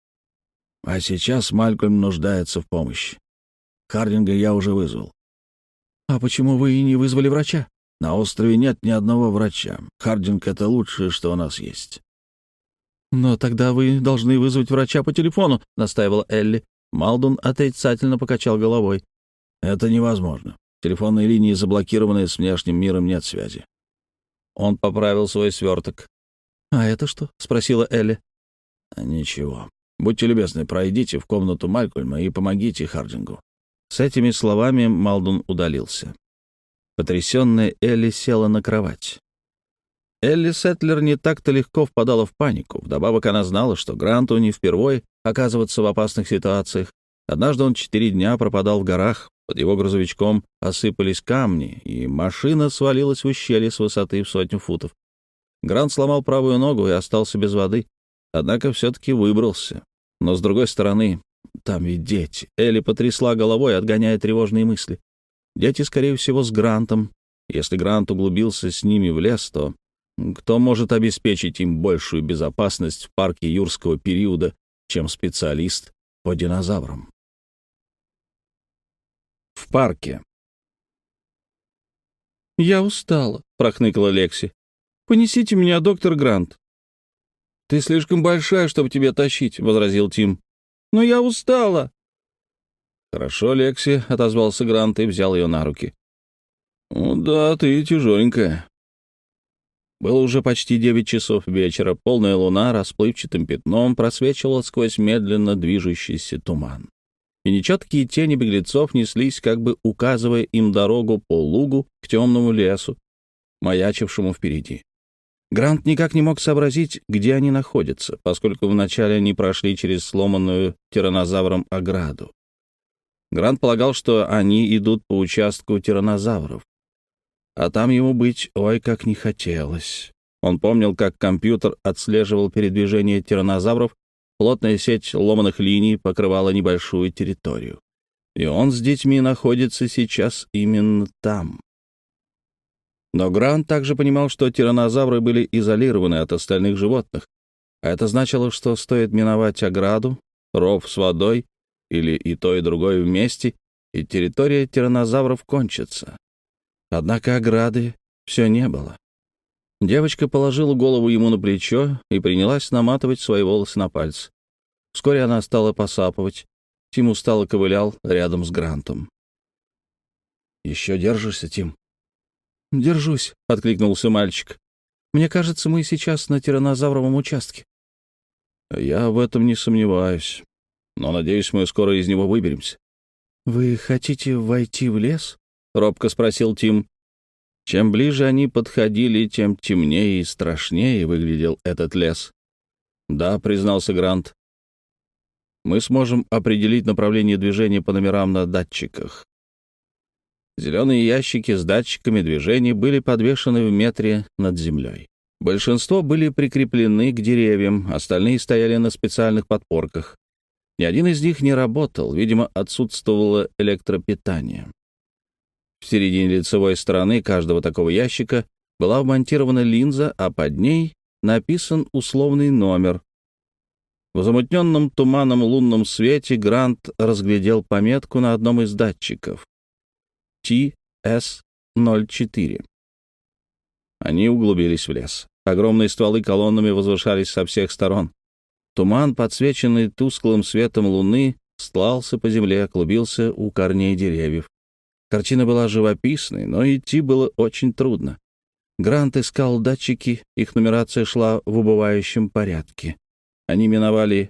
А сейчас Малькольм нуждается в помощи. Хардинга я уже вызвал». «А почему вы не вызвали врача?» «На острове нет ни одного врача. Хардинг — это лучшее, что у нас есть». «Но тогда вы должны вызвать врача по телефону», — настаивала Элли. Малдон отрицательно покачал головой. «Это невозможно. Телефонные линии заблокированы, с внешним миром нет связи». Он поправил свой сверток. «А это что?» — спросила Элли. «Ничего. Будьте любезны, пройдите в комнату Малькольма и помогите Хардингу». С этими словами Малдон удалился. Потрясённая Элли села на кровать. Элли Сетлер не так-то легко впадала в панику. Вдобавок она знала, что Гранту не впервой оказываться в опасных ситуациях. Однажды он 4 дня пропадал в горах, под его грузовичком осыпались камни, и машина свалилась в ущелье с высоты в 100 футов. Грант сломал правую ногу и остался без воды, однако все-таки выбрался. Но, с другой стороны, там ведь дети. Элли потрясла головой, отгоняя тревожные мысли. Дети, скорее всего, с Грантом. Если Грант углубился с ними в лес, то кто может обеспечить им большую безопасность в парке юрского периода, чем специалист по динозаврам? В парке. «Я устала», — прохныкала Лекси. «Понесите меня, доктор Грант». «Ты слишком большая, чтобы тебя тащить», — возразил Тим. «Но я устала». «Хорошо, Лекси», — отозвался Грант и взял ее на руки. «Ну да, ты тяжеленькая». Было уже почти 9 часов вечера. Полная луна расплывчатым пятном просвечивала сквозь медленно движущийся туман. И нечеткие тени беглецов неслись, как бы указывая им дорогу по лугу к темному лесу, маячившему впереди. Грант никак не мог сообразить, где они находятся, поскольку вначале они прошли через сломанную тираннозавром ограду. Грант полагал, что они идут по участку тираннозавров. А там ему быть ой как не хотелось. Он помнил, как компьютер отслеживал передвижение тираннозавров, плотная сеть ломаных линий покрывала небольшую территорию. И он с детьми находится сейчас именно там. Но Грант также понимал, что тираннозавры были изолированы от остальных животных, а это значило, что стоит миновать ограду, ров с водой, или и то, и другое вместе, и территория тираннозавров кончится. Однако ограды все не было. Девочка положила голову ему на плечо и принялась наматывать свои волосы на пальцы. Вскоре она стала посапывать. Тим устало ковылял рядом с Грантом. «Еще держишься, Тим?» «Держусь», — откликнулся мальчик. «Мне кажется, мы сейчас на тираннозавровом участке». «Я в этом не сомневаюсь. Но, надеюсь, мы скоро из него выберемся». «Вы хотите войти в лес?» — робко спросил Тим. Чем ближе они подходили, тем темнее и страшнее выглядел этот лес. «Да», — признался Грант. «Мы сможем определить направление движения по номерам на датчиках». Зеленые ящики с датчиками движения были подвешены в метре над землей. Большинство были прикреплены к деревьям, остальные стояли на специальных подпорках. Ни один из них не работал, видимо, отсутствовало электропитание. В середине лицевой стороны каждого такого ящика была вмонтирована линза, а под ней написан условный номер. В замутненном туманном лунном свете Грант разглядел пометку на одном из датчиков — TS-04. Они углубились в лес. Огромные стволы колоннами возвышались со всех сторон. Туман, подсвеченный тусклым светом луны, стлался по земле, клубился у корней деревьев. Картина была живописной, но идти было очень трудно. Грант искал датчики, их нумерация шла в убывающем порядке. Они миновали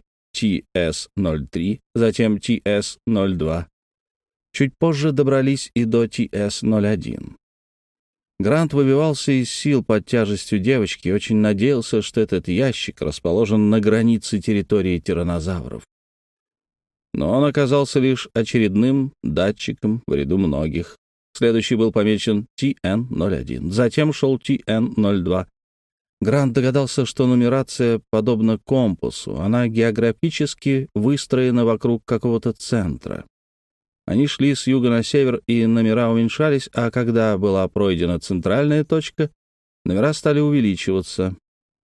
TS-03, затем TS-02. Чуть позже добрались и до TS-01. Грант выбивался из сил под тяжестью девочки и очень надеялся, что этот ящик расположен на границе территории тираннозавров. Но он оказался лишь очередным датчиком в ряду многих. Следующий был помечен TN-01, затем шел TN-02. Грант догадался, что нумерация подобна компасу, она географически выстроена вокруг какого-то центра. Они шли с юга на север, и номера уменьшались, а когда была пройдена центральная точка, номера стали увеличиваться.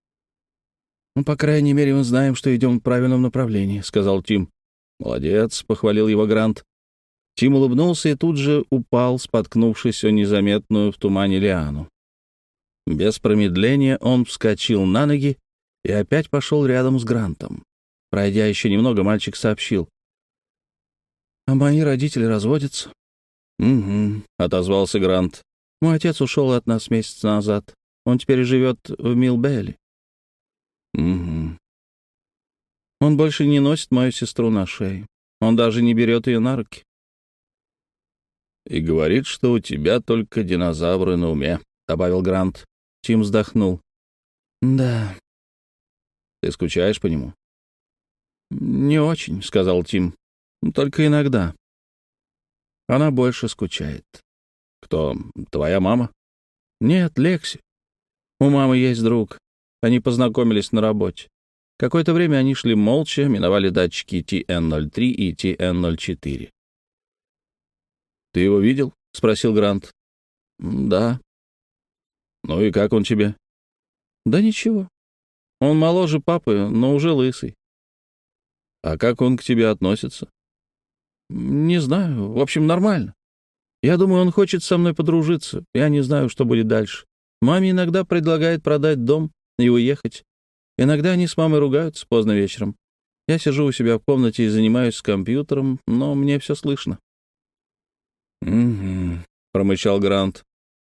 «Ну, по крайней мере, мы знаем, что идем в правильном направлении», — сказал Тим. «Молодец», — похвалил его Грант. Тим улыбнулся и тут же упал, споткнувшись о незаметную в тумане лиану. Без промедления он вскочил на ноги и опять пошел рядом с Грантом. Пройдя еще немного, мальчик сообщил: «А мои родители разводятся». «Угу», — отозвался Грант. «Мой отец ушел от нас месяц назад. Он теперь живет в Милбелле». «Угу». «Он больше не носит мою сестру на шее. Он даже не берет ее на руки». «И говорит, что у тебя только динозавры на уме», — добавил Грант. Тим вздохнул. «Да». «Ты скучаешь по нему?» «Не очень», — сказал Тим. «Только иногда. Она больше скучает». «Кто? Твоя мама?» «Нет, Лекси. У мамы есть друг. Они познакомились на работе. Какое-то время они шли молча, миновали датчики TN-03 и TN-04. «Ты его видел?» — спросил Грант. «Да». «Ну и как он тебе?» «Да ничего. Он моложе папы, но уже лысый». «А как он к тебе относится?» «Не знаю. В общем, нормально. Я думаю, он хочет со мной подружиться. Я не знаю, что будет дальше. Маме иногда предлагает продать дом и уехать. Иногда они с мамой ругаются поздно вечером. Я сижу у себя в комнате и занимаюсь с компьютером, но мне все слышно». «Угу», — промычал Грант.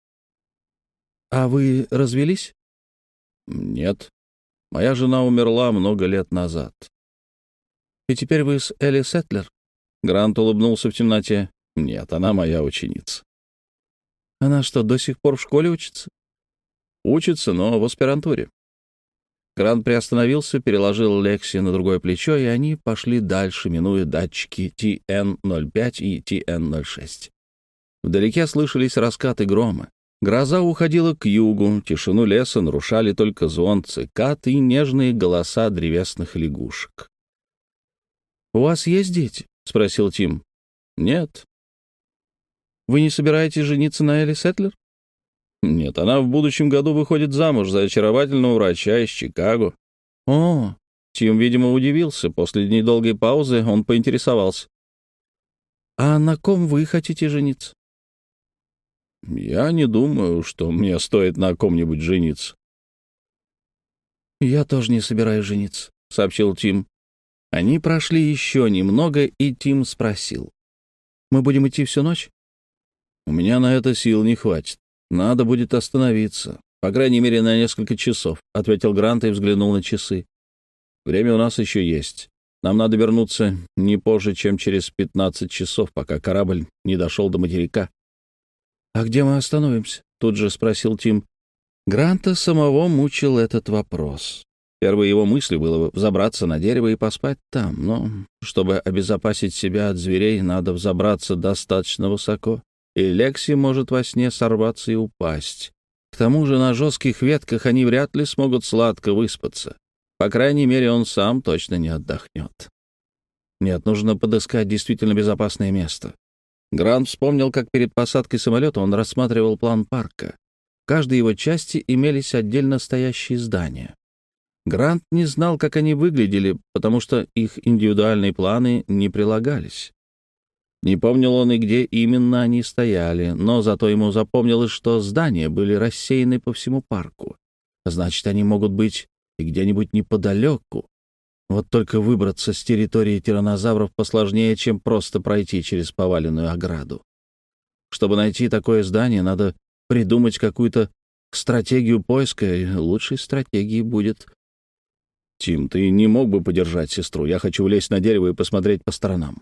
«А вы развелись?» «Нет. Моя жена умерла много лет назад». «И теперь вы с Элли Сетлер?» Грант улыбнулся в темноте. «Нет, она моя ученица». «Она что, до сих пор в школе учится?» «Учится, но в аспирантуре». Грант приостановился, переложил Лекси на другое плечо, и они пошли дальше, минуя датчики TN-05 и TN-06. Вдалеке слышались раскаты грома. Гроза уходила к югу, тишину леса нарушали только звон цикад и нежные голоса древесных лягушек. «У вас есть дети?» — спросил Тим. «Нет». «Вы не собираетесь жениться на Элли Сетлер?» «Нет, она в будущем году выходит замуж за очаровательного врача из Чикаго». «О!» Тим, видимо, удивился. После недолгой паузы он поинтересовался. «А на ком вы хотите жениться?» «Я не думаю, что мне стоит на ком-нибудь жениться. «Я тоже не собираюсь жениться», — сообщил Тим. Они прошли еще немного, и Тим спросил. «Мы будем идти всю ночь?» «У меня на это сил не хватит. Надо будет остановиться. По крайней мере, на несколько часов», — ответил Грант и взглянул на часы. «Время у нас еще есть. Нам надо вернуться не позже, чем через 15 часов, пока корабль не дошел до материка». «А где мы остановимся?» — тут же спросил Тим. Гранта самого мучил этот вопрос. Первой его мыслью было взобраться на дерево и поспать там, но, чтобы обезопасить себя от зверей, надо взобраться достаточно высоко, и Лекси может во сне сорваться и упасть. К тому же на жестких ветках они вряд ли смогут сладко выспаться. По крайней мере, он сам точно не отдохнет. Нет, нужно подыскать действительно безопасное место. Грант вспомнил, как перед посадкой самолета он рассматривал план парка. В каждой его части имелись отдельно стоящие здания. Грант не знал, как они выглядели, потому что их индивидуальные планы не прилагались. Не помнил он и где именно они стояли, но зато ему запомнилось, что здания были рассеяны по всему парку. Значит, они могут быть и где-нибудь неподалеку. Вот только выбраться с территории тираннозавров посложнее, чем просто пройти через поваленную ограду. Чтобы найти такое здание, надо придумать какую-то стратегию поиска, и лучшей стратегией будет... «Тим, ты не мог бы подержать сестру? Я хочу влезть на дерево и посмотреть по сторонам».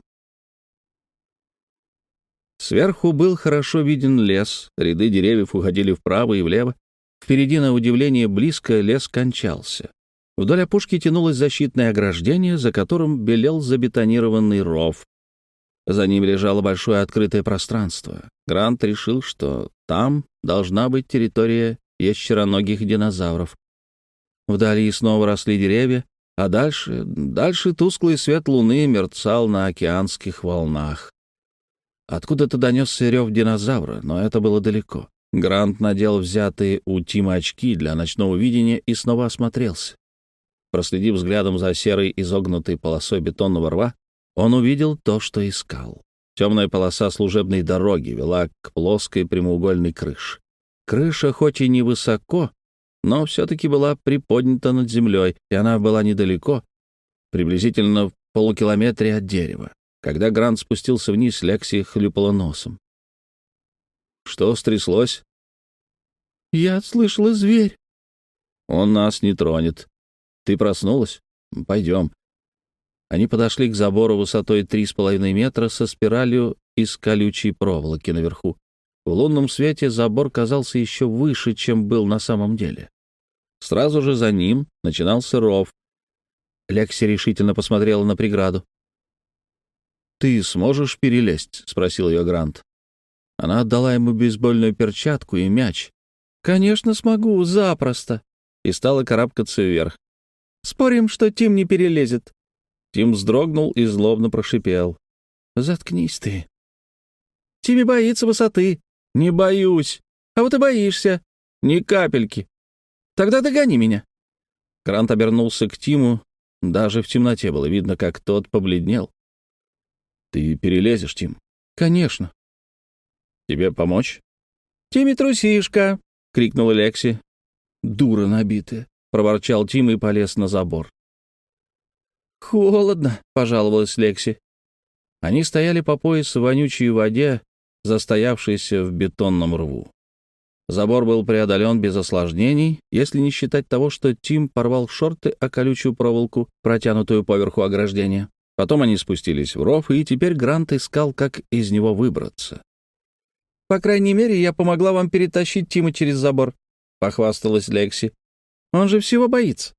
Сверху был хорошо виден лес, ряды деревьев уходили вправо и влево. Впереди, на удивление, близко лес кончался. Вдоль опушки тянулось защитное ограждение, за которым белел забетонированный ров. За ним лежало большое открытое пространство. Грант решил, что там должна быть территория ящероногих динозавров. Вдали снова росли деревья, а дальше тусклый свет луны мерцал на океанских волнах. Откуда-то донесся рев динозавра, но это было далеко. Грант надел взятые у Тима очки для ночного видения и снова осмотрелся. Проследив взглядом за серой изогнутой полосой бетонного рва, он увидел то, что искал. Темная полоса служебной дороги вела к плоской прямоугольной крыше. Крыша хоть и невысоко, но все-таки была приподнята над землей, и она была недалеко, приблизительно в полукилометре от дерева. Когда Грант спустился вниз, Лекси хлюпала носом. «Что стряслось?» «Я слышала зверь». «Он нас не тронет. Ты проснулась? Пойдем». Они подошли к забору высотой 3,5 метра со спиралью из колючей проволоки наверху. В лунном свете забор казался еще выше, чем был на самом деле. Сразу же за ним начинался ров. Лекси решительно посмотрела на преграду. «Ты сможешь перелезть?» — спросил ее Грант. Она отдала ему бейсбольную перчатку и мяч. «Конечно смогу, запросто!» И стала карабкаться вверх. «Спорим, что Тим не перелезет?» Тим вздрогнул и злобно прошипел. «Заткнись ты!» «Тимми боится высоты!» «Не боюсь!» «А вот и боишься!» «Ни капельки!» «Тогда догони меня!» Грант обернулся к Тиму. Даже в темноте было видно, как тот побледнел. «Ты перелезешь, Тим?» «Конечно». «Тебе помочь?» «Тимми трусишка!» — крикнула Лекси. «Дура набитая!» — проворчал Тим и полез на забор. «Холодно!» — пожаловалась Лекси. Они стояли по пояс в вонючей воде, застоявшейся в бетонном рву. Забор был преодолен без осложнений, если не считать того, что Тим порвал шорты о колючую проволоку, протянутую поверху ограждения. Потом они спустились в ров, и теперь Грант искал, как из него выбраться. «По крайней мере, я помогла вам перетащить Тима через забор», — похвасталась Лекси. «Он же всего боится».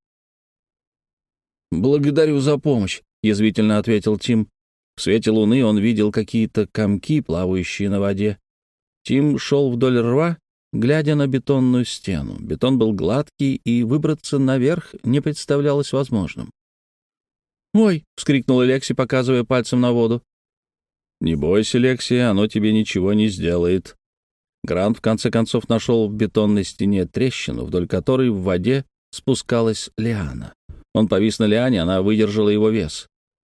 «Благодарю за помощь», — язвительно ответил Тим. В свете луны он видел какие-то комки, плавающие на воде. Тим шел вдоль рва, глядя на бетонную стену. Бетон был гладкий, и выбраться наверх не представлялось возможным. «Ой!» — вскрикнула Лекси, показывая пальцем на воду. «Не бойся, Лекси, оно тебе ничего не сделает». Грант в конце концов нашел в бетонной стене трещину, вдоль которой в воде спускалась лиана. Он повис на лиане, она выдержала его вес.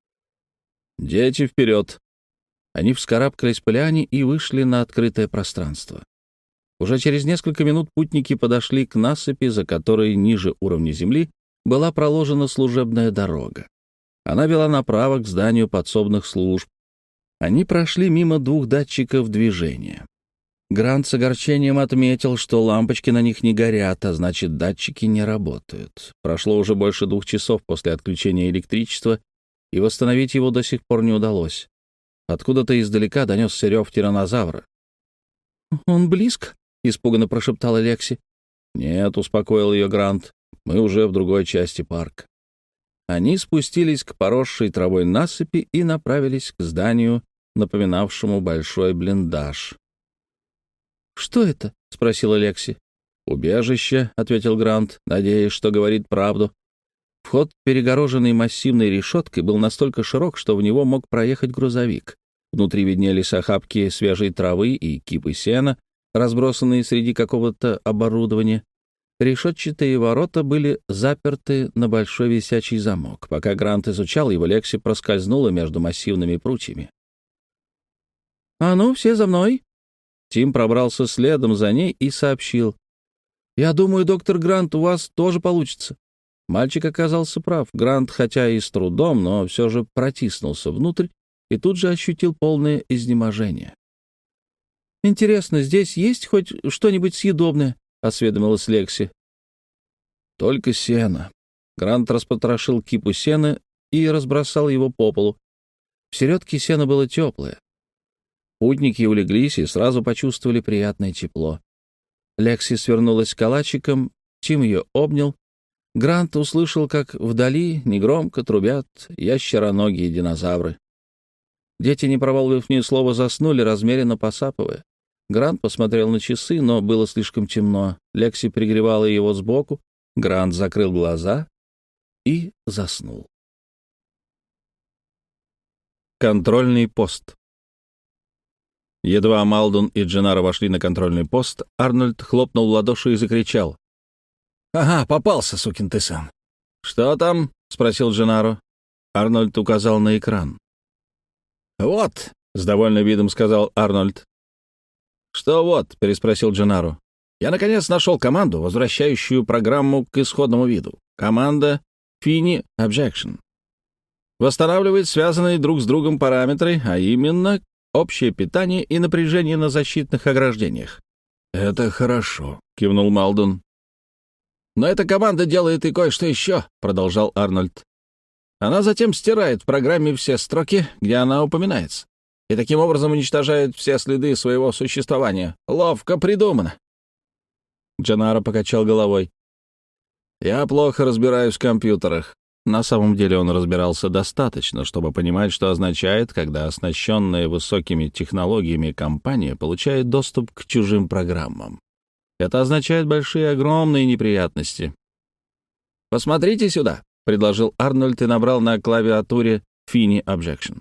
«Дети, вперед!» Они вскарабкались по лиане и вышли на открытое пространство. Уже через несколько минут путники подошли к насыпи, за которой ниже уровня земли была проложена служебная дорога. Она вела направо к зданию подсобных служб. Они прошли мимо 2 датчиков движения. Грант с огорчением отметил, что лампочки на них не горят, а значит, датчики не работают. Прошло уже больше 2 часов после отключения электричества, и восстановить его до сих пор не удалось. Откуда-то издалека донесся рев тираннозавра. «Он близко?» — испуганно прошептала Лекси. «Нет», — успокоил ее Грант, — «мы уже в другой части парка». Они спустились к поросшей травой насыпи и направились к зданию, напоминавшему большой блиндаж. «Что это?» — спросила Лекси. «Убежище», — ответил Грант, надеясь, что говорит правду. Вход, перегороженный массивной решеткой, был настолько широк, что в него мог проехать грузовик. Внутри виднелись охапки свежей травы и кипы сена, разбросанные среди какого-то оборудования. Решетчатые ворота были заперты на большой висячий замок. Пока Грант изучал его, Лекси проскользнула между массивными прутьями. «А ну, все за мной!» Тим пробрался следом за ней и сообщил. «Я думаю, доктор Грант, у вас тоже получится». Мальчик оказался прав. Грант, хотя и с трудом, но все же протиснулся внутрь и тут же ощутил полное изнеможение. «Интересно, здесь есть хоть что-нибудь съедобное?» — осведомилась Лекси. «Только сено». Грант распотрошил кипу сена и разбросал его по полу. В середке сено было теплое. Путники улеглись и сразу почувствовали приятное тепло. Лекси свернулась калачиком, Тим ее обнял. Грант услышал, как вдали негромко трубят ящероногие динозавры. Дети, не промолвив ни слова, заснули, размеренно посапывая. Грант посмотрел на часы, но было слишком темно. Лекси пригревала его сбоку. Грант закрыл глаза и заснул. Контрольный пост. Едва Малдун и Дженаро вошли на контрольный пост, Арнольд хлопнул в ладоши и закричал. «Ага, попался, сукин ты сын». «Что там?» — спросил Дженаро. Арнольд указал на экран. «Вот», — с довольным видом сказал Арнольд. «Что вот?» — переспросил Дженаро. «Я, наконец, нашел команду, возвращающую программу к исходному виду. Команда Fini Objection. Восстанавливает связанные друг с другом параметры, а именно общее питание и напряжение на защитных ограждениях». «Это хорошо», — кивнул Малдун. «Но эта команда делает и кое-что еще», — продолжал Арнольд. «Она затем стирает в программе все строки, где она упоминается, и таким образом уничтожает все следы своего существования. Ловко придумано». Дженаро покачал головой. «Я плохо разбираюсь в компьютерах». На самом деле он разбирался достаточно, чтобы понимать, что означает, когда оснащенная высокими технологиями компания получает доступ к чужим программам. Это означает большие, огромные неприятности. «Посмотрите сюда», — предложил Арнольд и набрал на клавиатуре Fini Objection.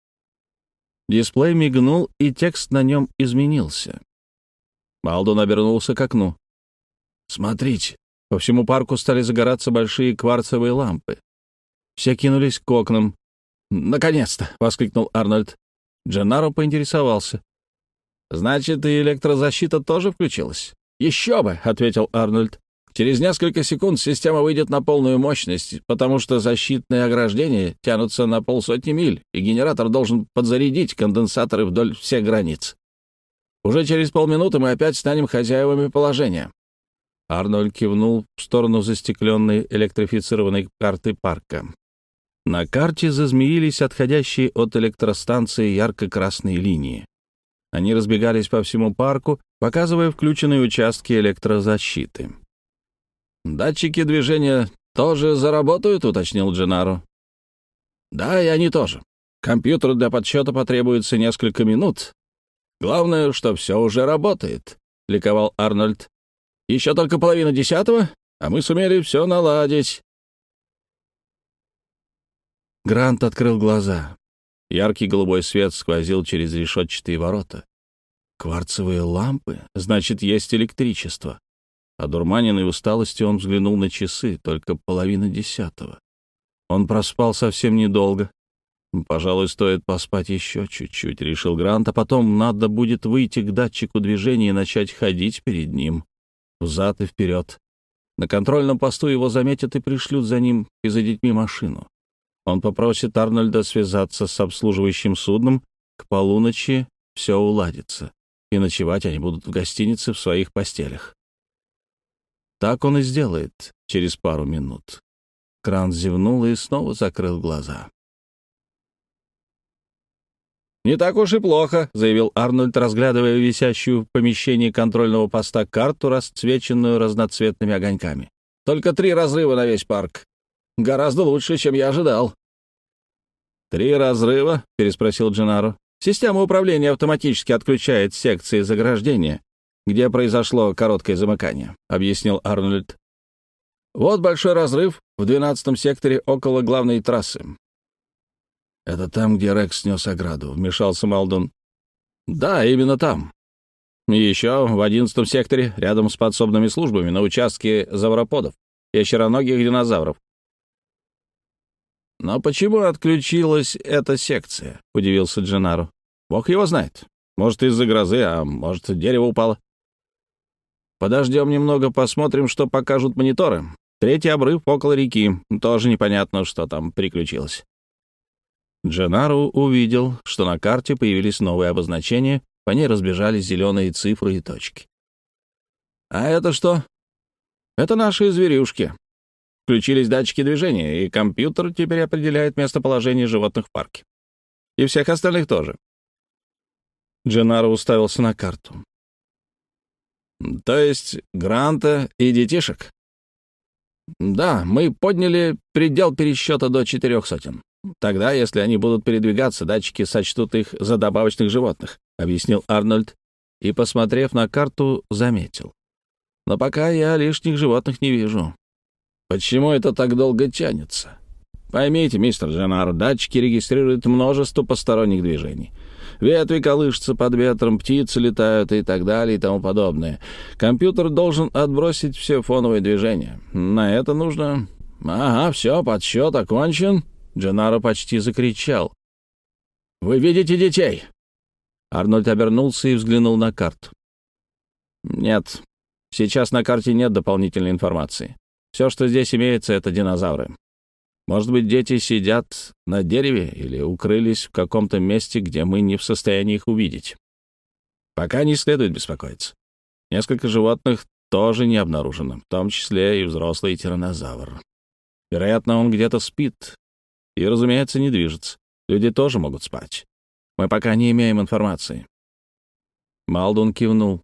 Дисплей мигнул, и текст на нем изменился. Малдун обернулся к окну. «Смотрите». По всему парку стали загораться большие кварцевые лампы. Все кинулись к окнам. «Наконец-то!» — воскликнул Арнольд. Дженаро поинтересовался. «Значит, и электрозащита тоже включилась?» «Еще бы!» — ответил Арнольд. «Через несколько секунд система выйдет на полную мощность, потому что защитные ограждения тянутся на 50 миль, и генератор должен подзарядить конденсаторы вдоль всех границ. Уже через полминуты мы опять станем хозяевами положения». Арнольд кивнул в сторону застекленной электрифицированной карты парка. На карте зазмеились отходящие от электростанции ярко-красные линии. Они разбегались по всему парку, показывая включенные участки электрозащиты. «Датчики движения тоже заработают?» — уточнил Дженаро. «Да, и они тоже. Компьютеру для подсчета потребуется несколько минут. Главное, что все уже работает», — ликовал Арнольд. «Еще только 9:30, а мы сумели все наладить». Грант открыл глаза. Яркий голубой свет сквозил через решетчатые ворота. Кварцевые лампы, значит, есть электричество. Одурманенный усталостью он взглянул на часы, только 9:30. Он проспал совсем недолго. «Пожалуй, стоит поспать еще чуть-чуть», — решил Грант, «а потом надо будет выйти к датчику движения и начать ходить перед ним, взад и вперед. На контрольном посту его заметят и пришлют за ним и за детьми машину. Он попросит Арнольда связаться с обслуживающим судном. К полуночи все уладится, и ночевать они будут в гостинице в своих постелях. Так он и сделает через пару минут. Кранц зевнул и снова закрыл глаза. «Не так уж и плохо», — заявил Арнольд, разглядывая висящую в помещении контрольного поста карту, расцвеченную разноцветными огоньками. «Только 3 разрыва на весь парк. Гораздо лучше, чем я ожидал». «3 разрыва?» — переспросил Дженаро. «Система управления автоматически отключает секции заграждения, где произошло короткое замыкание», — объяснил Арнольд. «Вот большой разрыв в 12-м секторе около главной трассы». «Это там, где Рекс снес ограду», — вмешался Малдон. «Да, именно там. И еще в 11-м секторе, рядом с подсобными службами, на участке завроподов, ящероногих динозавров». «Но почему отключилась эта секция?» — удивился Дженаро. «Бог его знает. Может, из-за грозы, а может, дерево упало. Подождем немного, посмотрим, что покажут мониторы. 3-й обрыв около реки. Тоже непонятно, что там приключилось». Дженаро увидел, что на карте появились новые обозначения, по ней разбежались зеленые цифры и точки. «А это что?» «Это наши зверюшки. Включились датчики движения, и компьютер теперь определяет местоположение животных в парке. И всех остальных тоже». Дженаро уставился на карту. «То есть Гранта и детишек?» «Да, мы подняли предел пересчета до 400. Тогда, если они будут передвигаться, датчики сочтут их за добавочных животных», — объяснил Арнольд и, посмотрев на карту, заметил. «Но пока я лишних животных не вижу». «Почему это так долго тянется?» «Поймите, мистер Дженаро, датчики регистрируют множество посторонних движений. Ветви колышутся под ветром, птицы летают и так далее и тому подобное. Компьютер должен отбросить все фоновые движения. На это нужно... Ага, все, подсчет окончен». Дженаро почти закричал. «Вы видите детей?» Арнольд обернулся и взглянул на карту. «Нет, сейчас на карте нет дополнительной информации. Все, что здесь имеется, — это динозавры. Может быть, дети сидят на дереве или укрылись в каком-то месте, где мы не в состоянии их увидеть. Пока не следует беспокоиться. Несколько животных тоже не обнаружено, в том числе и взрослый тираннозавр. Вероятно, он где-то спит и, разумеется, не движется. Люди тоже могут спать. Мы пока не имеем информации». Малдун кивнул.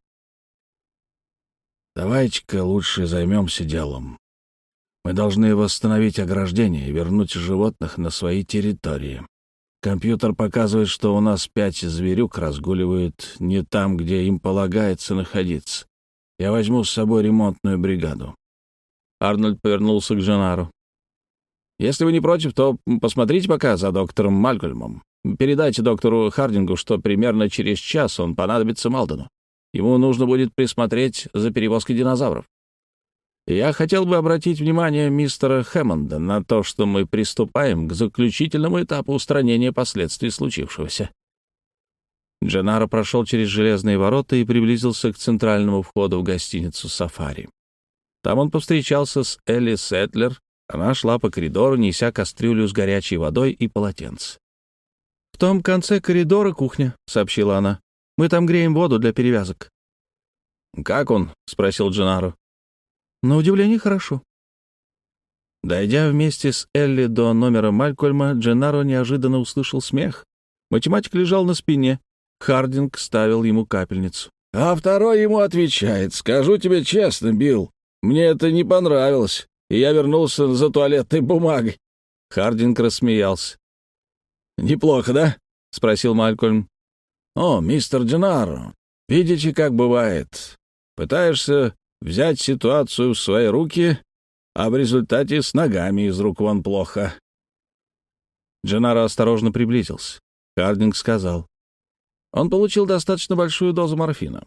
«Давайте-ка лучше займемся делом. Мы должны восстановить ограждение и вернуть животных на свои территории. Компьютер показывает, что у нас 5 зверюк разгуливают не там, где им полагается находиться. Я возьму с собой ремонтную бригаду». Арнольд повернулся к Дженаро. «Если вы не против, то посмотрите пока за доктором Малькольмом. Передайте доктору Хардингу, что примерно через час он понадобится Малдону. Ему нужно будет присмотреть за перевозкой динозавров. Я хотел бы обратить внимание мистера Хэммонда на то, что мы приступаем к заключительному этапу устранения последствий случившегося». Дженаро прошел через железные ворота и приблизился к центральному входу в гостиницу «Сафари». Там он повстречался с Элли Сетлер. Она шла по коридору, неся кастрюлю с горячей водой и полотенце. «В том конце коридора кухня», — сообщила она. «Мы там греем воду для перевязок». «Как он?» — спросил Дженаро. «На удивление, хорошо». Дойдя вместе с Элли до номера Малькольма, Дженаро неожиданно услышал смех. Математик лежал на спине. Хардинг ставил ему капельницу. «А второй ему отвечает: скажу тебе честно, Билл, мне это не понравилось, и я вернулся за туалетной бумагой». Хардинг рассмеялся. «Неплохо, да?» — спросил Малькольм. «О, мистер Дженаро, видите, как бывает. Пытаешься взять ситуацию в свои руки, а в результате с ногами из рук вон плохо». Дженаро осторожно приблизился. Хардинг сказал: «Он получил достаточно большую дозу морфина».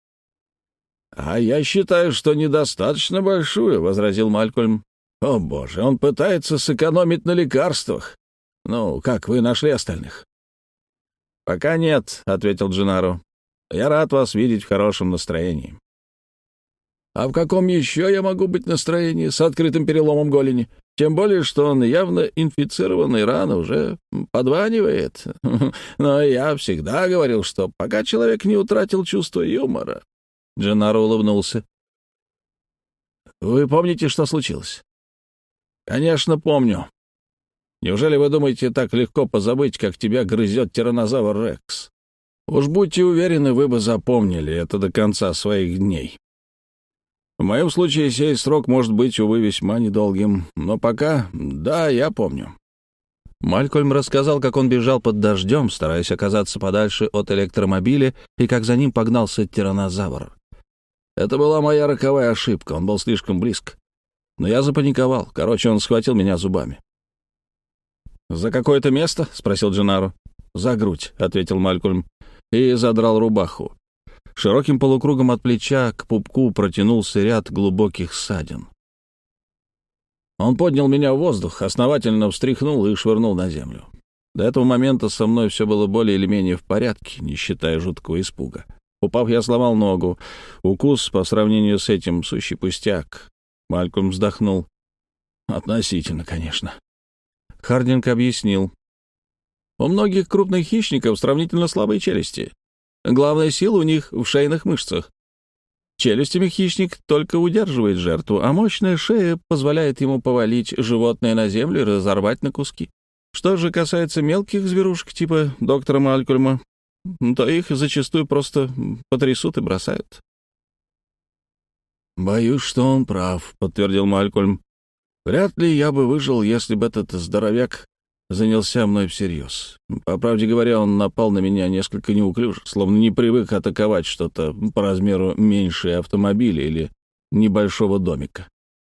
«А я считаю, что недостаточно большую», — возразил Малькольм. «О, боже, он пытается сэкономить на лекарствах. Ну, как вы нашли остальных?» «Пока нет», — ответил Дженаро. «Я рад вас видеть в хорошем настроении». А в каком еще я могу быть настроении с открытым переломом голени? Тем более, что он явно инфицирован, и рана уже подванивает. Но я всегда говорил, что пока человек не утратил чувство юмора...» Дженнаро улыбнулся. «Вы помните, что случилось?» «Конечно, помню. Неужели вы думаете так легко позабыть, как тебя грызет тираннозавр Рекс? Уж будьте уверены, вы бы запомнили это до конца своих дней. В моем случае сей срок может быть, увы, весьма недолгим, но пока, да, я помню». Малькольм рассказал, как он бежал под дождем, стараясь оказаться подальше от электромобиля, и как за ним погнался тираннозавр. «Это была моя роковая ошибка, он был слишком близко. Но я запаниковал. Короче, он схватил меня зубами». «За какое-то место?» — спросил Дженнаро. «За грудь», — ответил Малькольм и задрал рубаху. Широким полукругом от плеча к пупку протянулся ряд глубоких ссадин. Он поднял меня в воздух, основательно встряхнул и швырнул на землю. До этого момента со мной все было более или менее в порядке, не считая жуткого испуга. Упав, я сломал ногу. Укус по сравнению с этим сущий пустяк. Малькольм вздохнул. «Относительно, конечно». Хардинг объяснил. «У многих крупных хищников сравнительно слабые челюсти. Главная сила у них в шейных мышцах. Челюстями хищник только удерживает жертву, а мощная шея позволяет ему повалить животное на землю и разорвать на куски. Что же касается мелких зверушек типа доктора Малькольма, то их зачастую просто потрясут и бросают». «Боюсь, что он прав», — подтвердил Малькольм. «Вряд ли я бы выжил, если бы этот здоровяк занялся мной всерьез. По правде говоря, он напал на меня несколько неуклюже, словно не привык атаковать что-то по размеру меньше автомобиля или небольшого домика».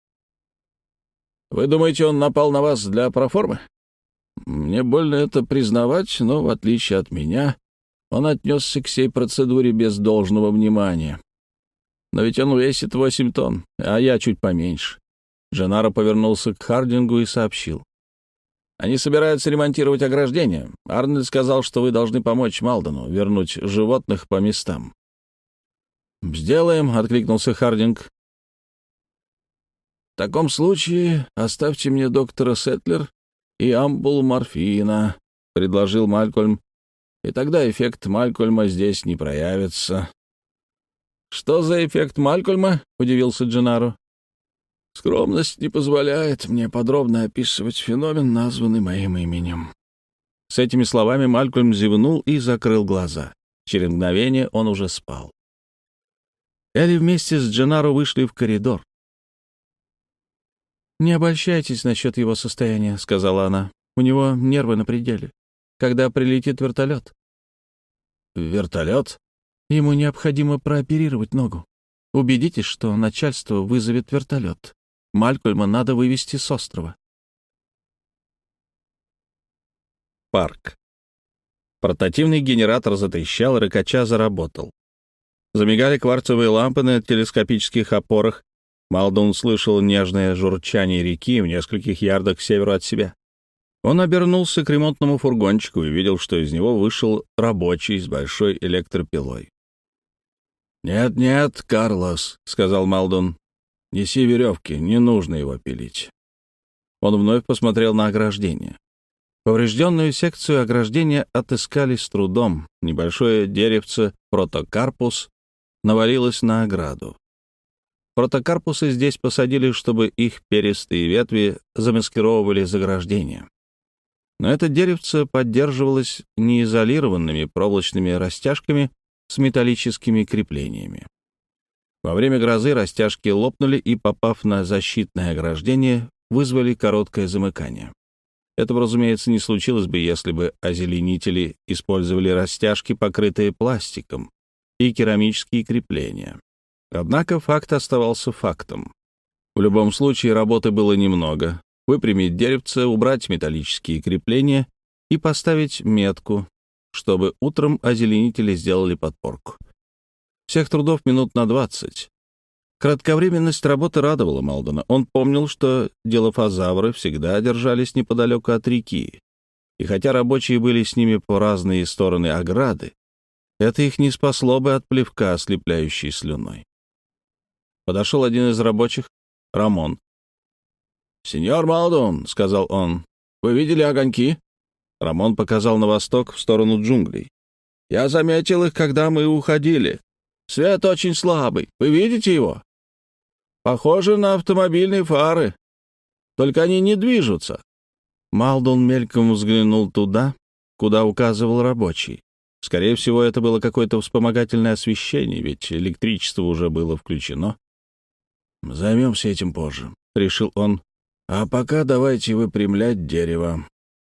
«Вы думаете, он напал на вас для проформы?» «Мне больно это признавать, но, в отличие от меня, он отнесся к сей процедуре без должного внимания. Но ведь он весит 8 тонн, а я чуть поменьше». Дженнаро повернулся к Хардингу и сообщил. «Они собираются ремонтировать ограждение. Арнольд сказал, что вы должны помочь Малдену вернуть животных по местам». «Сделаем», — откликнулся Хардинг. «В таком случае оставьте мне доктора Сетлер и ампулу морфина», — предложил Малькольм. «И тогда эффект Малькольма здесь не проявится». «Что за эффект Малькольма?» — удивился Дженнаро. «Скромность не позволяет мне подробно описывать феномен, названный моим именем». С этими словами Малькольм зевнул и закрыл глаза. Через мгновение он уже спал. Элли вместе с Дженнаро вышли в коридор. «Не обольщайтесь насчет его состояния», — сказала она. «У него нервы на пределе. Когда прилетит вертолет?» «Вертолет?» «Ему необходимо прооперировать ногу. Убедитесь, что начальство вызовет вертолет. Малькольма надо вывести с острова». Парк. Портативный генератор затрещал, рыкача заработал. Замигали кварцевые лампы на телескопических опорах. Малдун слышал нежное журчание реки в нескольких ярдах к северу от себя. Он обернулся к ремонтному фургончику и видел, что из него вышел рабочий с большой электропилой. «Нет-нет, Карлос», — сказал Малдун, — «неси веревки, не нужно его пилить». Он вновь посмотрел на ограждение. Поврежденную секцию ограждения отыскали с трудом. Небольшое деревце протокарпус навалилось на ограду. Протокарпусы здесь посадили, чтобы их перистые ветви замаскировывали заграждение. Но это деревце поддерживалось неизолированными проволочными растяжками с металлическими креплениями. Во время грозы растяжки лопнули и, попав на защитное ограждение, вызвали короткое замыкание. Этого, разумеется, не случилось бы, если бы озеленители использовали растяжки, покрытые пластиком, и керамические крепления. Однако факт оставался фактом. В любом случае работы было немного. Выпрямить деревце, убрать металлические крепления и поставить метку, чтобы утром озеленители сделали подпорку. Всех трудов минут на 20. Кратковременность работы радовала Малдона. Он помнил, что дилофазавры всегда держались неподалеку от реки, и хотя рабочие были с ними по разные стороны ограды, это их не спасло бы от плевка, ослепляющей слюной. Подошел один из рабочих, Рамон. «Сеньор Малдун», — сказал он, — «вы видели огоньки?» Рамон показал на восток, в сторону джунглей. «Я заметил их, когда мы уходили. Свет очень слабый. Вы видите его? Похоже на автомобильные фары. Только они не движутся». Малдун мельком взглянул туда, куда указывал рабочий. Скорее всего, это было какое-то вспомогательное освещение, ведь электричество уже было включено. «Займемся этим позже», — решил он. «А пока давайте выпрямлять дерево».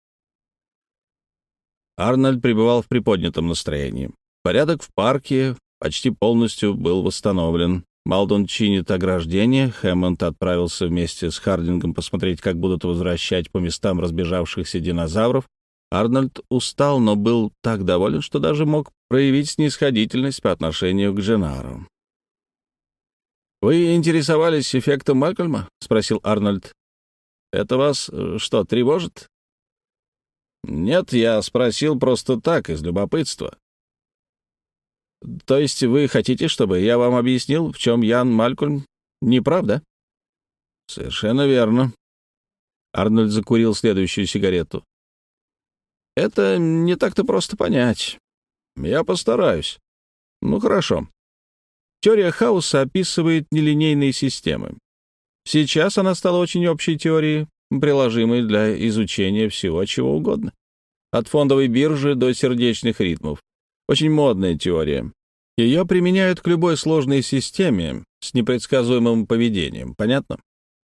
Арнольд пребывал в приподнятом настроении. Порядок в парке почти полностью был восстановлен. Малдун чинит ограждение, Хэммонд отправился вместе с Хардингом посмотреть, как будут возвращать по местам разбежавшихся динозавров. Арнольд устал, но был так доволен, что даже мог проявить снисходительность по отношению к Дженнаро. «Вы интересовались эффектом Малькольма?» — спросил Арнольд. «Это вас что, тревожит?» «Нет, я спросил просто так, из любопытства». «То есть вы хотите, чтобы я вам объяснил, в чем Ян Малькольм не прав, да?» «Совершенно верно». Арнольд закурил следующую сигарету. «Это не так-то просто понять. Я постараюсь. Ну, хорошо. Теория хаоса описывает нелинейные системы. Сейчас она стала очень общей теорией, приложимой для изучения всего чего угодно. От фондовой биржи до сердечных ритмов. Очень модная теория. Ее применяют к любой сложной системе с непредсказуемым поведением. Понятно?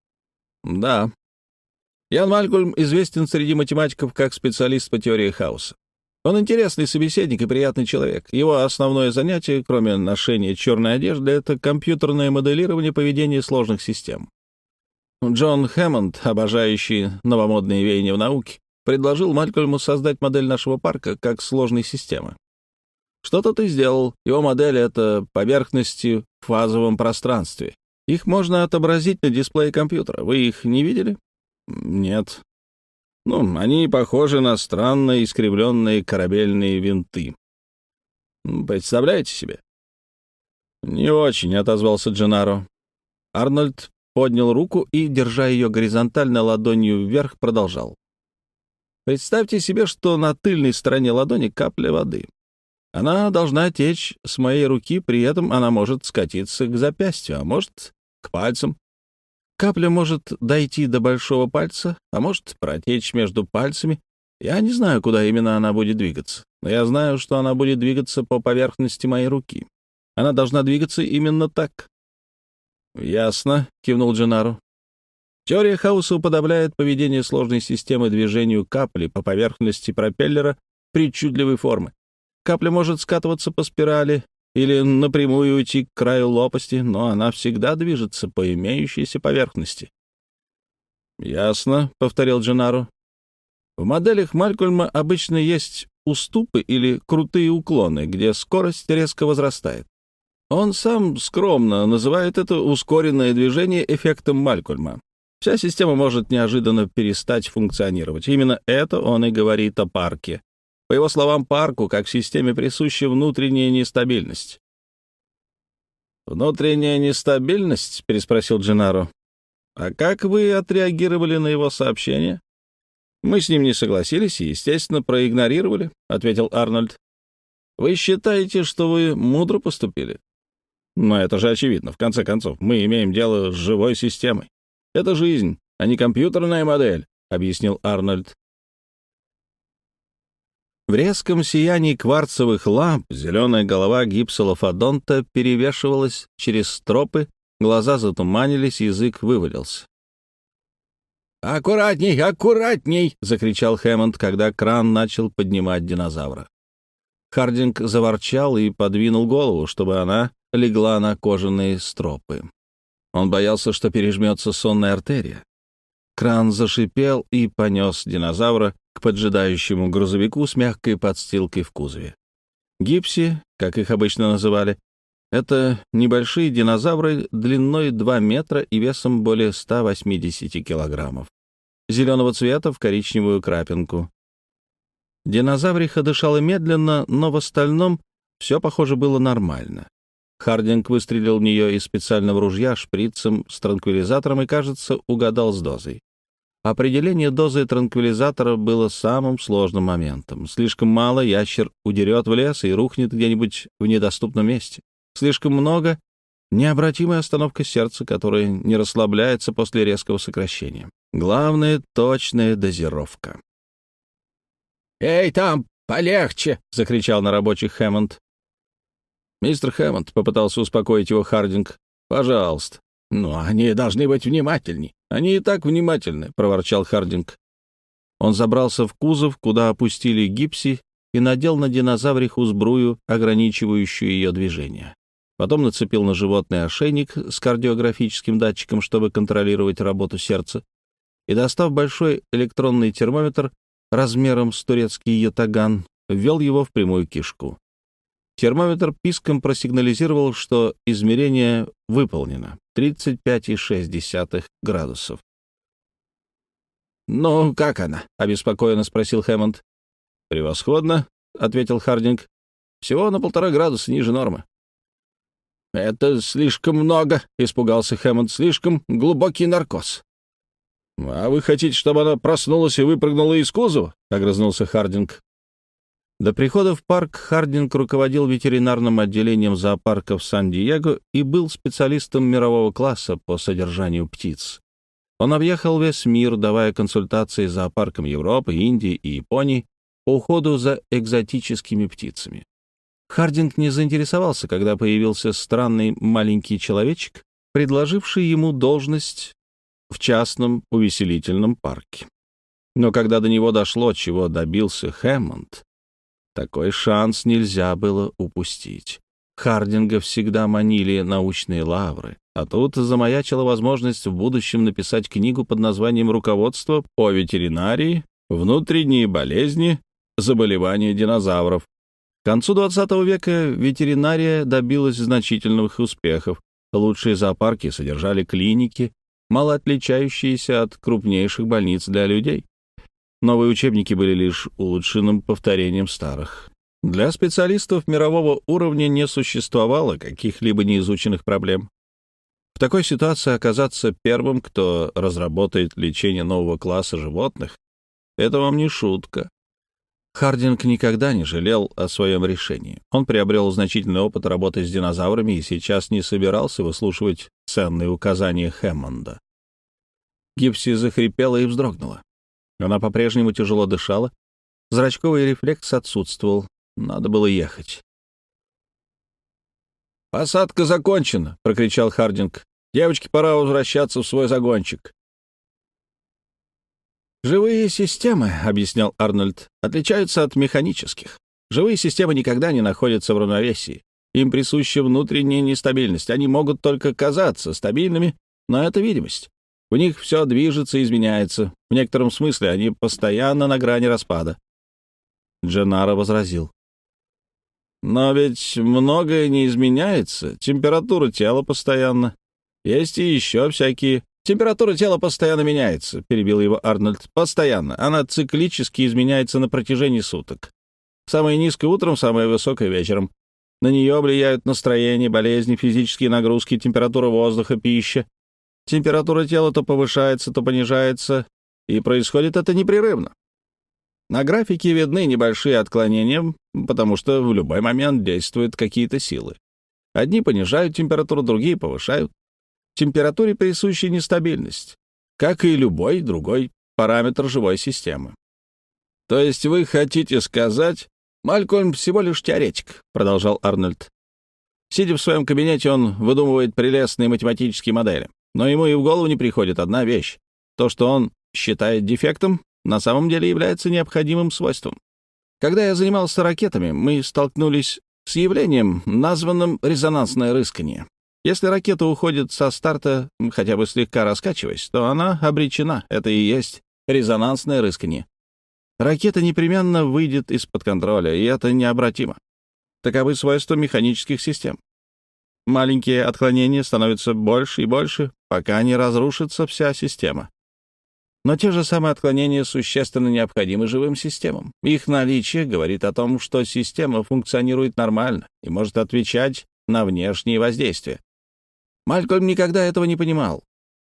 Да. Ян Малькольм известен среди математиков как специалист по теории хаоса. Он интересный собеседник и приятный человек. Его основное занятие, кроме ношения черной одежды, это компьютерное моделирование поведения сложных систем. Джон Хэммонд, обожающий новомодные веяния в науке, предложил Малькольму создать модель нашего парка как сложной системы. Что-то ты сделал. Его модель — это поверхности в фазовом пространстве. Их можно отобразить на дисплее компьютера. Вы их не видели? Нет. Ну, они похожи на странно искривленные корабельные винты. Представляете себе? Не очень, — отозвался Дженнаро. Арнольд поднял руку и, держа ее горизонтально ладонью вверх, продолжал. Представьте себе, что на тыльной стороне ладони капля воды. Она должна течь с моей руки, при этом она может скатиться к запястью, а может, к пальцам. Капля может дойти до большого пальца, а может протечь между пальцами. Я не знаю, куда именно она будет двигаться, но я знаю, что она будет двигаться по поверхности моей руки. Она должна двигаться именно так. «Ясно», — кивнул Дженнаро. Теория хаоса уподобляет поведение сложной системы движению капли по поверхности пропеллера причудливой формы. Капля может скатываться по спирали или напрямую уйти к краю лопасти, но она всегда движется по имеющейся поверхности. «Ясно», — повторил Дженнаро. В моделях Малькольма обычно есть уступы или крутые уклоны, где скорость резко возрастает. Он сам скромно называет это ускоренное движение эффектом Малькольма. Вся система может неожиданно перестать функционировать. Именно это он и говорит о парке. По его словам, парку, как системе, присуща внутренняя нестабильность. «Внутренняя нестабильность?» — переспросил Дженнаро. «А как вы отреагировали на его сообщение?» «Мы с ним не согласились и, естественно, проигнорировали», — ответил Арнольд. «Вы считаете, что вы мудро поступили?» «Но это же очевидно. В конце концов, мы имеем дело с живой системой. Это жизнь, а не компьютерная модель», — объяснил Арнольд. В резком сиянии кварцевых ламп зеленая голова гипсолофодонта перевешивалась через стропы, глаза затуманились, язык вывалился. «Аккуратней, аккуратней!» — закричал Хэммонд, когда кран начал поднимать динозавра. Хардинг заворчал и подвинул голову, чтобы она легла на кожаные стропы. Он боялся, что пережмется сонная артерия. Кран зашипел и понес динозавра к поджидающему грузовику с мягкой подстилкой в кузове. Гипси, как их обычно называли, это небольшие динозавры длиной 2 метра и весом более 180 килограммов. Зеленого цвета в коричневую крапинку. Динозавриха дышала медленно, но в остальном все, похоже, было нормально. Хардинг выстрелил в нее из специального ружья шприцем с транквилизатором и, кажется, угадал с дозой. Определение дозы транквилизатора было самым сложным моментом. Слишком мало — ящер удерет в лес и рухнет где-нибудь в недоступном месте. Слишком много — необратимая остановка сердца, которая не расслабляется после резкого сокращения. Главное — точная дозировка. «Эй, там, полегче!» — закричал на рабочих Хэммонд. «Мистер Хэммонд», — попытался успокоить его Хардинг, — «пожалуйста». «Ну, они должны быть внимательней». «Они и так внимательны», — проворчал Хардинг. Он забрался в кузов, куда опустили Гипси, и надел на динозавриху сбрую, ограничивающую ее движение. Потом нацепил на животное ошейник с кардиографическим датчиком, чтобы контролировать работу сердца, и, достав большой электронный термометр размером с турецкий ятаган, ввел его в прямую кишку. Термометр писком просигнализировал, что измерение выполнено — 35,6 градусов. «Ну, как она?» — обеспокоенно спросил Хэммонд. «Превосходно», — ответил Хардинг. «Всего на 1,5 градуса ниже нормы». «Это слишком много», — испугался Хэммонд. «Слишком глубокий наркоз». «А вы хотите, чтобы она проснулась и выпрыгнула из кузова?» — огрызнулся Хардинг. До прихода в парк Хардинг руководил ветеринарным отделением зоопарка в Сан-Диего и был специалистом мирового класса по содержанию птиц. Он объехал весь мир, давая консультации зоопаркам Европы, Индии и Японии по уходу за экзотическими птицами. Хардинг не заинтересовался, когда появился странный маленький человечек, предложивший ему должность в частном увеселительном парке. Но когда до него дошло, чего добился Хэммонд, такой шанс нельзя было упустить. Хардинга всегда манили научные лавры, а тут замаячила возможность в будущем написать книгу под названием «Руководство по ветеринарии, внутренние болезни, заболевания динозавров». К концу XX века ветеринария добилась значительных успехов. Лучшие зоопарки содержали клиники, мало отличающиеся от крупнейших больниц для людей. Новые учебники были лишь улучшенным повторением старых. Для специалистов мирового уровня не существовало каких-либо неизученных проблем. В такой ситуации оказаться первым, кто разработает лечение нового класса животных, это вам не шутка. Хардинг никогда не жалел о своем решении. Он приобрел значительный опыт работы с динозаврами и сейчас не собирался выслушивать ценные указания Хэммонда. Гипси захрипела и вздрогнула. Она по-прежнему тяжело дышала. Зрачковый рефлекс отсутствовал. Надо было ехать. «Посадка закончена!» — прокричал Хардинг. «Девочке пора возвращаться в свой загончик». «Живые системы, — объяснял Арнольд, — отличаются от механических. Живые системы никогда не находятся в равновесии. Им присуща внутренняя нестабильность. Они могут только казаться стабильными, но это видимость. В них все движется и изменяется. В некотором смысле они постоянно на грани распада». Дженнаро возразил. «Но ведь многое не изменяется. Температура тела постоянно. Есть и еще всякие...» «Температура тела постоянно меняется», — перебил его Арнольд. «Постоянно. Она циклически изменяется на протяжении суток. Самое низкое утром, самое высокое вечером. На нее влияют настроение, болезни, физические нагрузки, температура воздуха, пища. Температура тела то повышается, то понижается, и происходит это непрерывно. На графике видны небольшие отклонения, потому что в любой момент действуют какие-то силы. Одни понижают температуру, другие повышают. Температуре присуща нестабильность, как и любой другой параметр живой системы. То есть вы хотите сказать, Малькольм всего лишь теоретик, продолжал Арнольд. Сидя в своем кабинете, он выдумывает прелестные математические модели. Но ему и в голову не приходит одна вещь. То, что он считает дефектом, на самом деле является необходимым свойством. Когда я занимался ракетами, мы столкнулись с явлением, названным резонансное рыскание. Если ракета уходит со старта, хотя бы слегка раскачиваясь, то она обречена. Это и есть резонансное рыскание. Ракета непременно выйдет из-под контроля, и это необратимо. Таковы свойства механических систем. Маленькие отклонения становятся больше и больше, пока не разрушится вся система. Но те же самые отклонения существенно необходимы живым системам. Их наличие говорит о том, что система функционирует нормально и может отвечать на внешние воздействия. Малькольм никогда этого не понимал.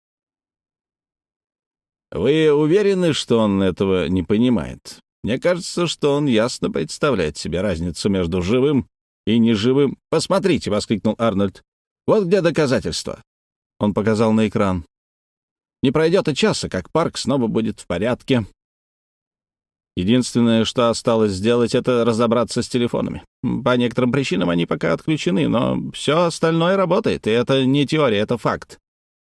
Вы уверены, что он этого не понимает? Мне кажется, что он ясно представляет себе разницу между живым и неживым. «Посмотрите!» — воскликнул Арнольд. «Вот где доказательства!» Он показал на экран. «Не пройдет и часа, как парк снова будет в порядке. Единственное, что осталось сделать, это разобраться с телефонами. По некоторым причинам они пока отключены, но все остальное работает, и это не теория, это факт».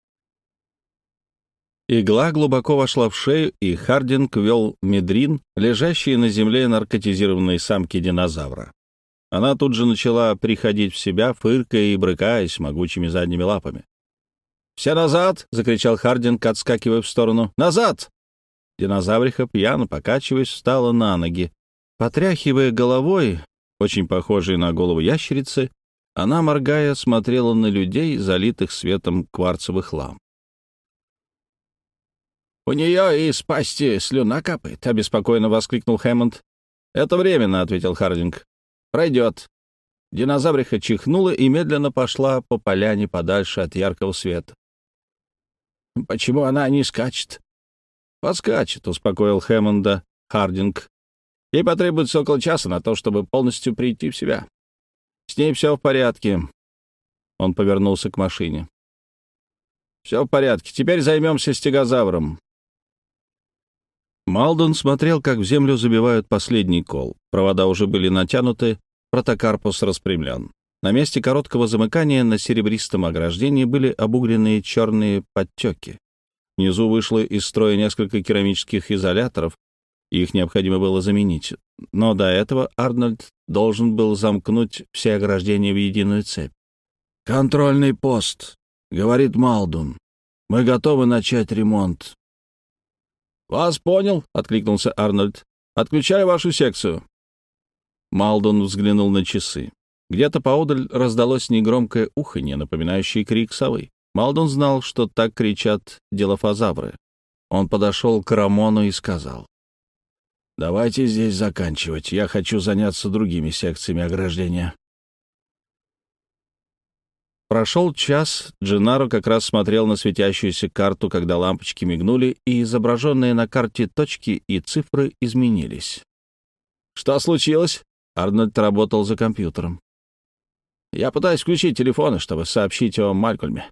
Игла глубоко вошла в шею, и Хардинг вел Медрин, лежащие на земле наркотизированной самки динозавра. Она тут же начала приходить в себя, фыркая и брыкаясь могучими задними лапами. «Все назад!» — закричал Хардинг, отскакивая в сторону. «Назад!» Динозавриха, пьяно покачиваясь, встала на ноги. Потряхивая головой, очень похожей на голову ящерицы, она, моргая, смотрела на людей, залитых светом кварцевых ламп. «У нее из пасти слюна капает», — обеспокоенно воскликнул Хэммонд. «Это временно», — ответил Хардинг. «Пройдет». Динозавриха чихнула и медленно пошла по поляне подальше от яркого света. «Почему она не скачет?» «Поскачет», — успокоил Хэммонда Хардинг. «Ей потребуется около часа на то, чтобы полностью прийти в себя. С ней все в порядке». Он повернулся к машине. «Все в порядке. Теперь займемся стегозавром». Малдон смотрел, как в землю забивают последний кол. Провода уже были натянуты, протокарпус распрямлен. На месте короткого замыкания на серебристом ограждении были обугленные черные подтеки. Внизу вышло из строя несколько керамических изоляторов, их необходимо было заменить. Но до этого Арнольд должен был замкнуть все ограждения в единую цепь. «Контрольный пост», — говорит Малдон. «Мы готовы начать ремонт». «Вас понял», — откликнулся Арнольд. «Отключаю вашу секцию». Малдон взглянул на часы. Где-то поодаль раздалось негромкое уханье, напоминающее крик совы. Малдон знал, что так кричат дилофазавры. Он подошел к Рамону и сказал: «Давайте здесь заканчивать. Я хочу заняться другими секциями ограждения». Прошел час, Дженаро как раз смотрел на светящуюся карту, когда лампочки мигнули, и изображенные на карте точки и цифры изменились. «Что случилось?» Арнольд работал за компьютером. «Я пытаюсь включить телефоны, чтобы сообщить о Малькольме».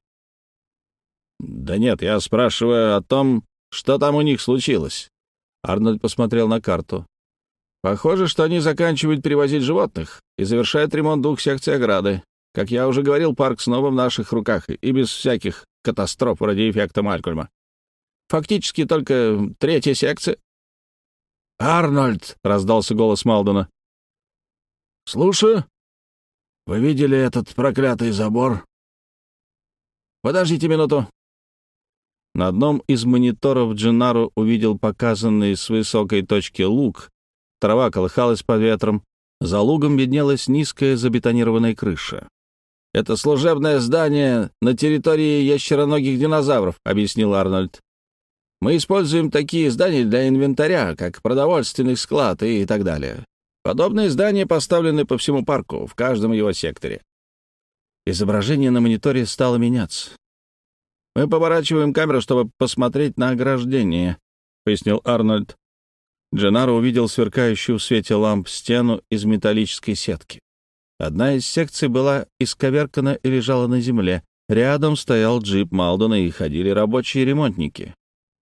«Да нет, я спрашиваю о том, что там у них случилось». Арнольд посмотрел на карту. «Похоже, что они заканчивают перевозить животных и завершают ремонт 2 секций ограды. Как я уже говорил, парк снова в наших руках и без всяких катастроф вроде эффекта Малькольма. Фактически только 3-я секция». «Арнольд!» — раздался голос Малдона. «Слушаю. Вы видели этот проклятый забор?» «Подождите минуту». На одном из мониторов Дженаро увидел показанный с высокой точки луг. Трава колыхалась под ветром. За лугом виднелась низкая забетонированная крыша. «Это служебное здание на территории ящероногих динозавров», — объяснил Арнольд. «Мы используем такие здания для инвентаря, как продовольственный склад и так далее. Подобные здания поставлены по всему парку, в каждом его секторе». Изображение на мониторе стало меняться. «Мы поворачиваем камеру, чтобы посмотреть на ограждение», — пояснил Арнольд. Дженаро увидел сверкающую в свете ламп стену из металлической сетки. Одна из секций была исковеркана и лежала на земле. Рядом стоял джип Малдона, и ходили рабочие ремонтники.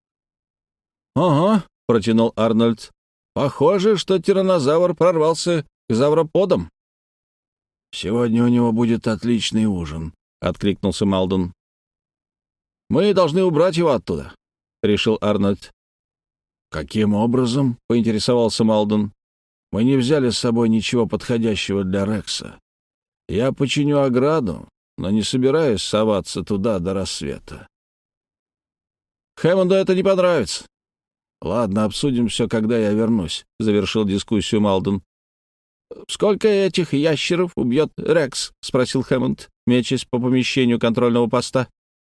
«Ага», — протянул Арнольд. «Похоже, что тираннозавр прорвался к завроподам». «Сегодня у него будет отличный ужин», — откликнулся Малдон. «Мы должны убрать его оттуда», — решил Арнольд. «Каким образом?» — поинтересовался Малдон. «Мы не взяли с собой ничего подходящего для Рекса. Я починю ограду, но не собираюсь соваться туда до рассвета». «Хэммонду это не понравится». «Ладно, обсудим все, когда я вернусь», — завершил дискуссию Малдон. «Сколько этих ящеров убьет Рекс?» — спросил Хэммонд, мечась по помещению контрольного поста.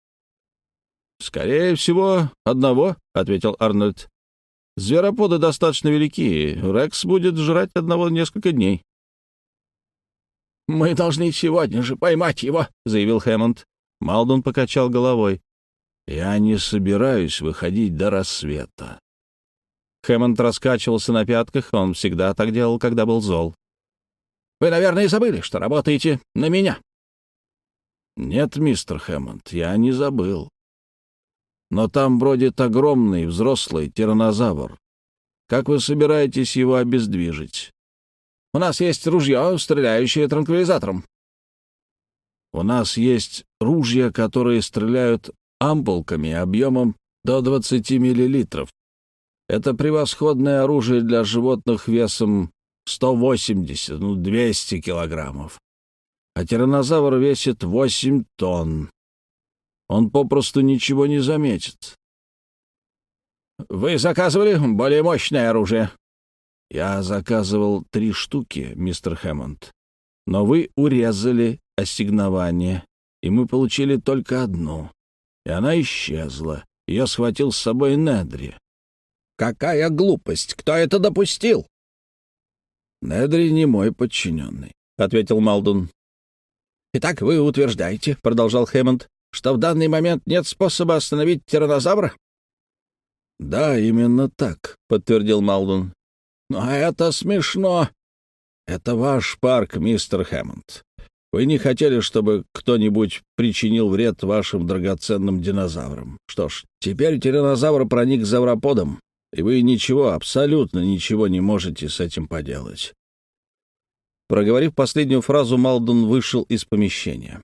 «Скорее всего, одного», — ответил Арнольд. «Звероподы достаточно велики, Рекс будет жрать одного несколько дней». «Мы должны сегодня же поймать его», — заявил Хэммонд. Малдун покачал головой. «Я не собираюсь выходить до рассвета». Хэммонд раскачивался на пятках, он всегда так делал, когда был зол. «Вы, наверное, забыли, что работаете на меня». «Нет, мистер Хэммонд, я не забыл. Но там бродит огромный взрослый тираннозавр. Как вы собираетесь его обездвижить?» «У нас есть ружье, стреляющее транквилизатором». «У нас есть ружья, которые стреляют ампулками объемом до 20 миллилитров. Это превосходное оружие для животных весом 180, 200 килограммов. А тираннозавр весит 8 тонн. Он попросту ничего не заметит». «Вы заказывали более мощное оружие?» «Я заказывал 3 штуки, мистер Хэммонд. Но вы урезали ассигнование, и мы получили только одну. И она исчезла. Ее схватил с собой Недри». «Какая глупость! Кто это допустил?» «Недри не мой подчиненный», — ответил Малдун. «Итак, вы утверждаете, — продолжал Хэммонд, — что в данный момент нет способа остановить тираннозавра?» «Да, именно так», — подтвердил Малдун. «Но это смешно». «Это ваш парк, мистер Хэммонд. Вы не хотели, чтобы кто-нибудь причинил вред вашим драгоценным динозаврам. Что ж, теперь тираннозавр проник завроподом, и вы ничего, абсолютно ничего не можете с этим поделать». Проговорив последнюю фразу, Малдун вышел из помещения.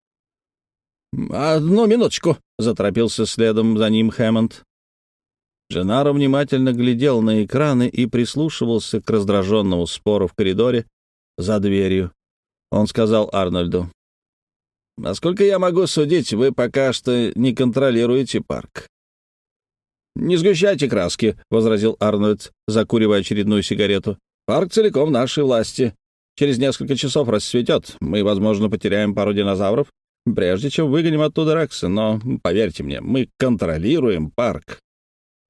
«Одну минуточку», — заторопился следом за ним Хэммонд. Дженнаро внимательно глядел на экраны и прислушивался к раздраженному спору в коридоре за дверью. Он сказал Арнольду: «Насколько я могу судить, вы пока что не контролируете парк». «Не сгущайте краски», — возразил Арнольд, закуривая очередную сигарету. «Парк целиком в нашей власти. Через несколько часов рассветет. Мы, возможно, потеряем пару динозавров, прежде чем выгоним оттуда Рекса. Но, поверьте мне, мы контролируем парк».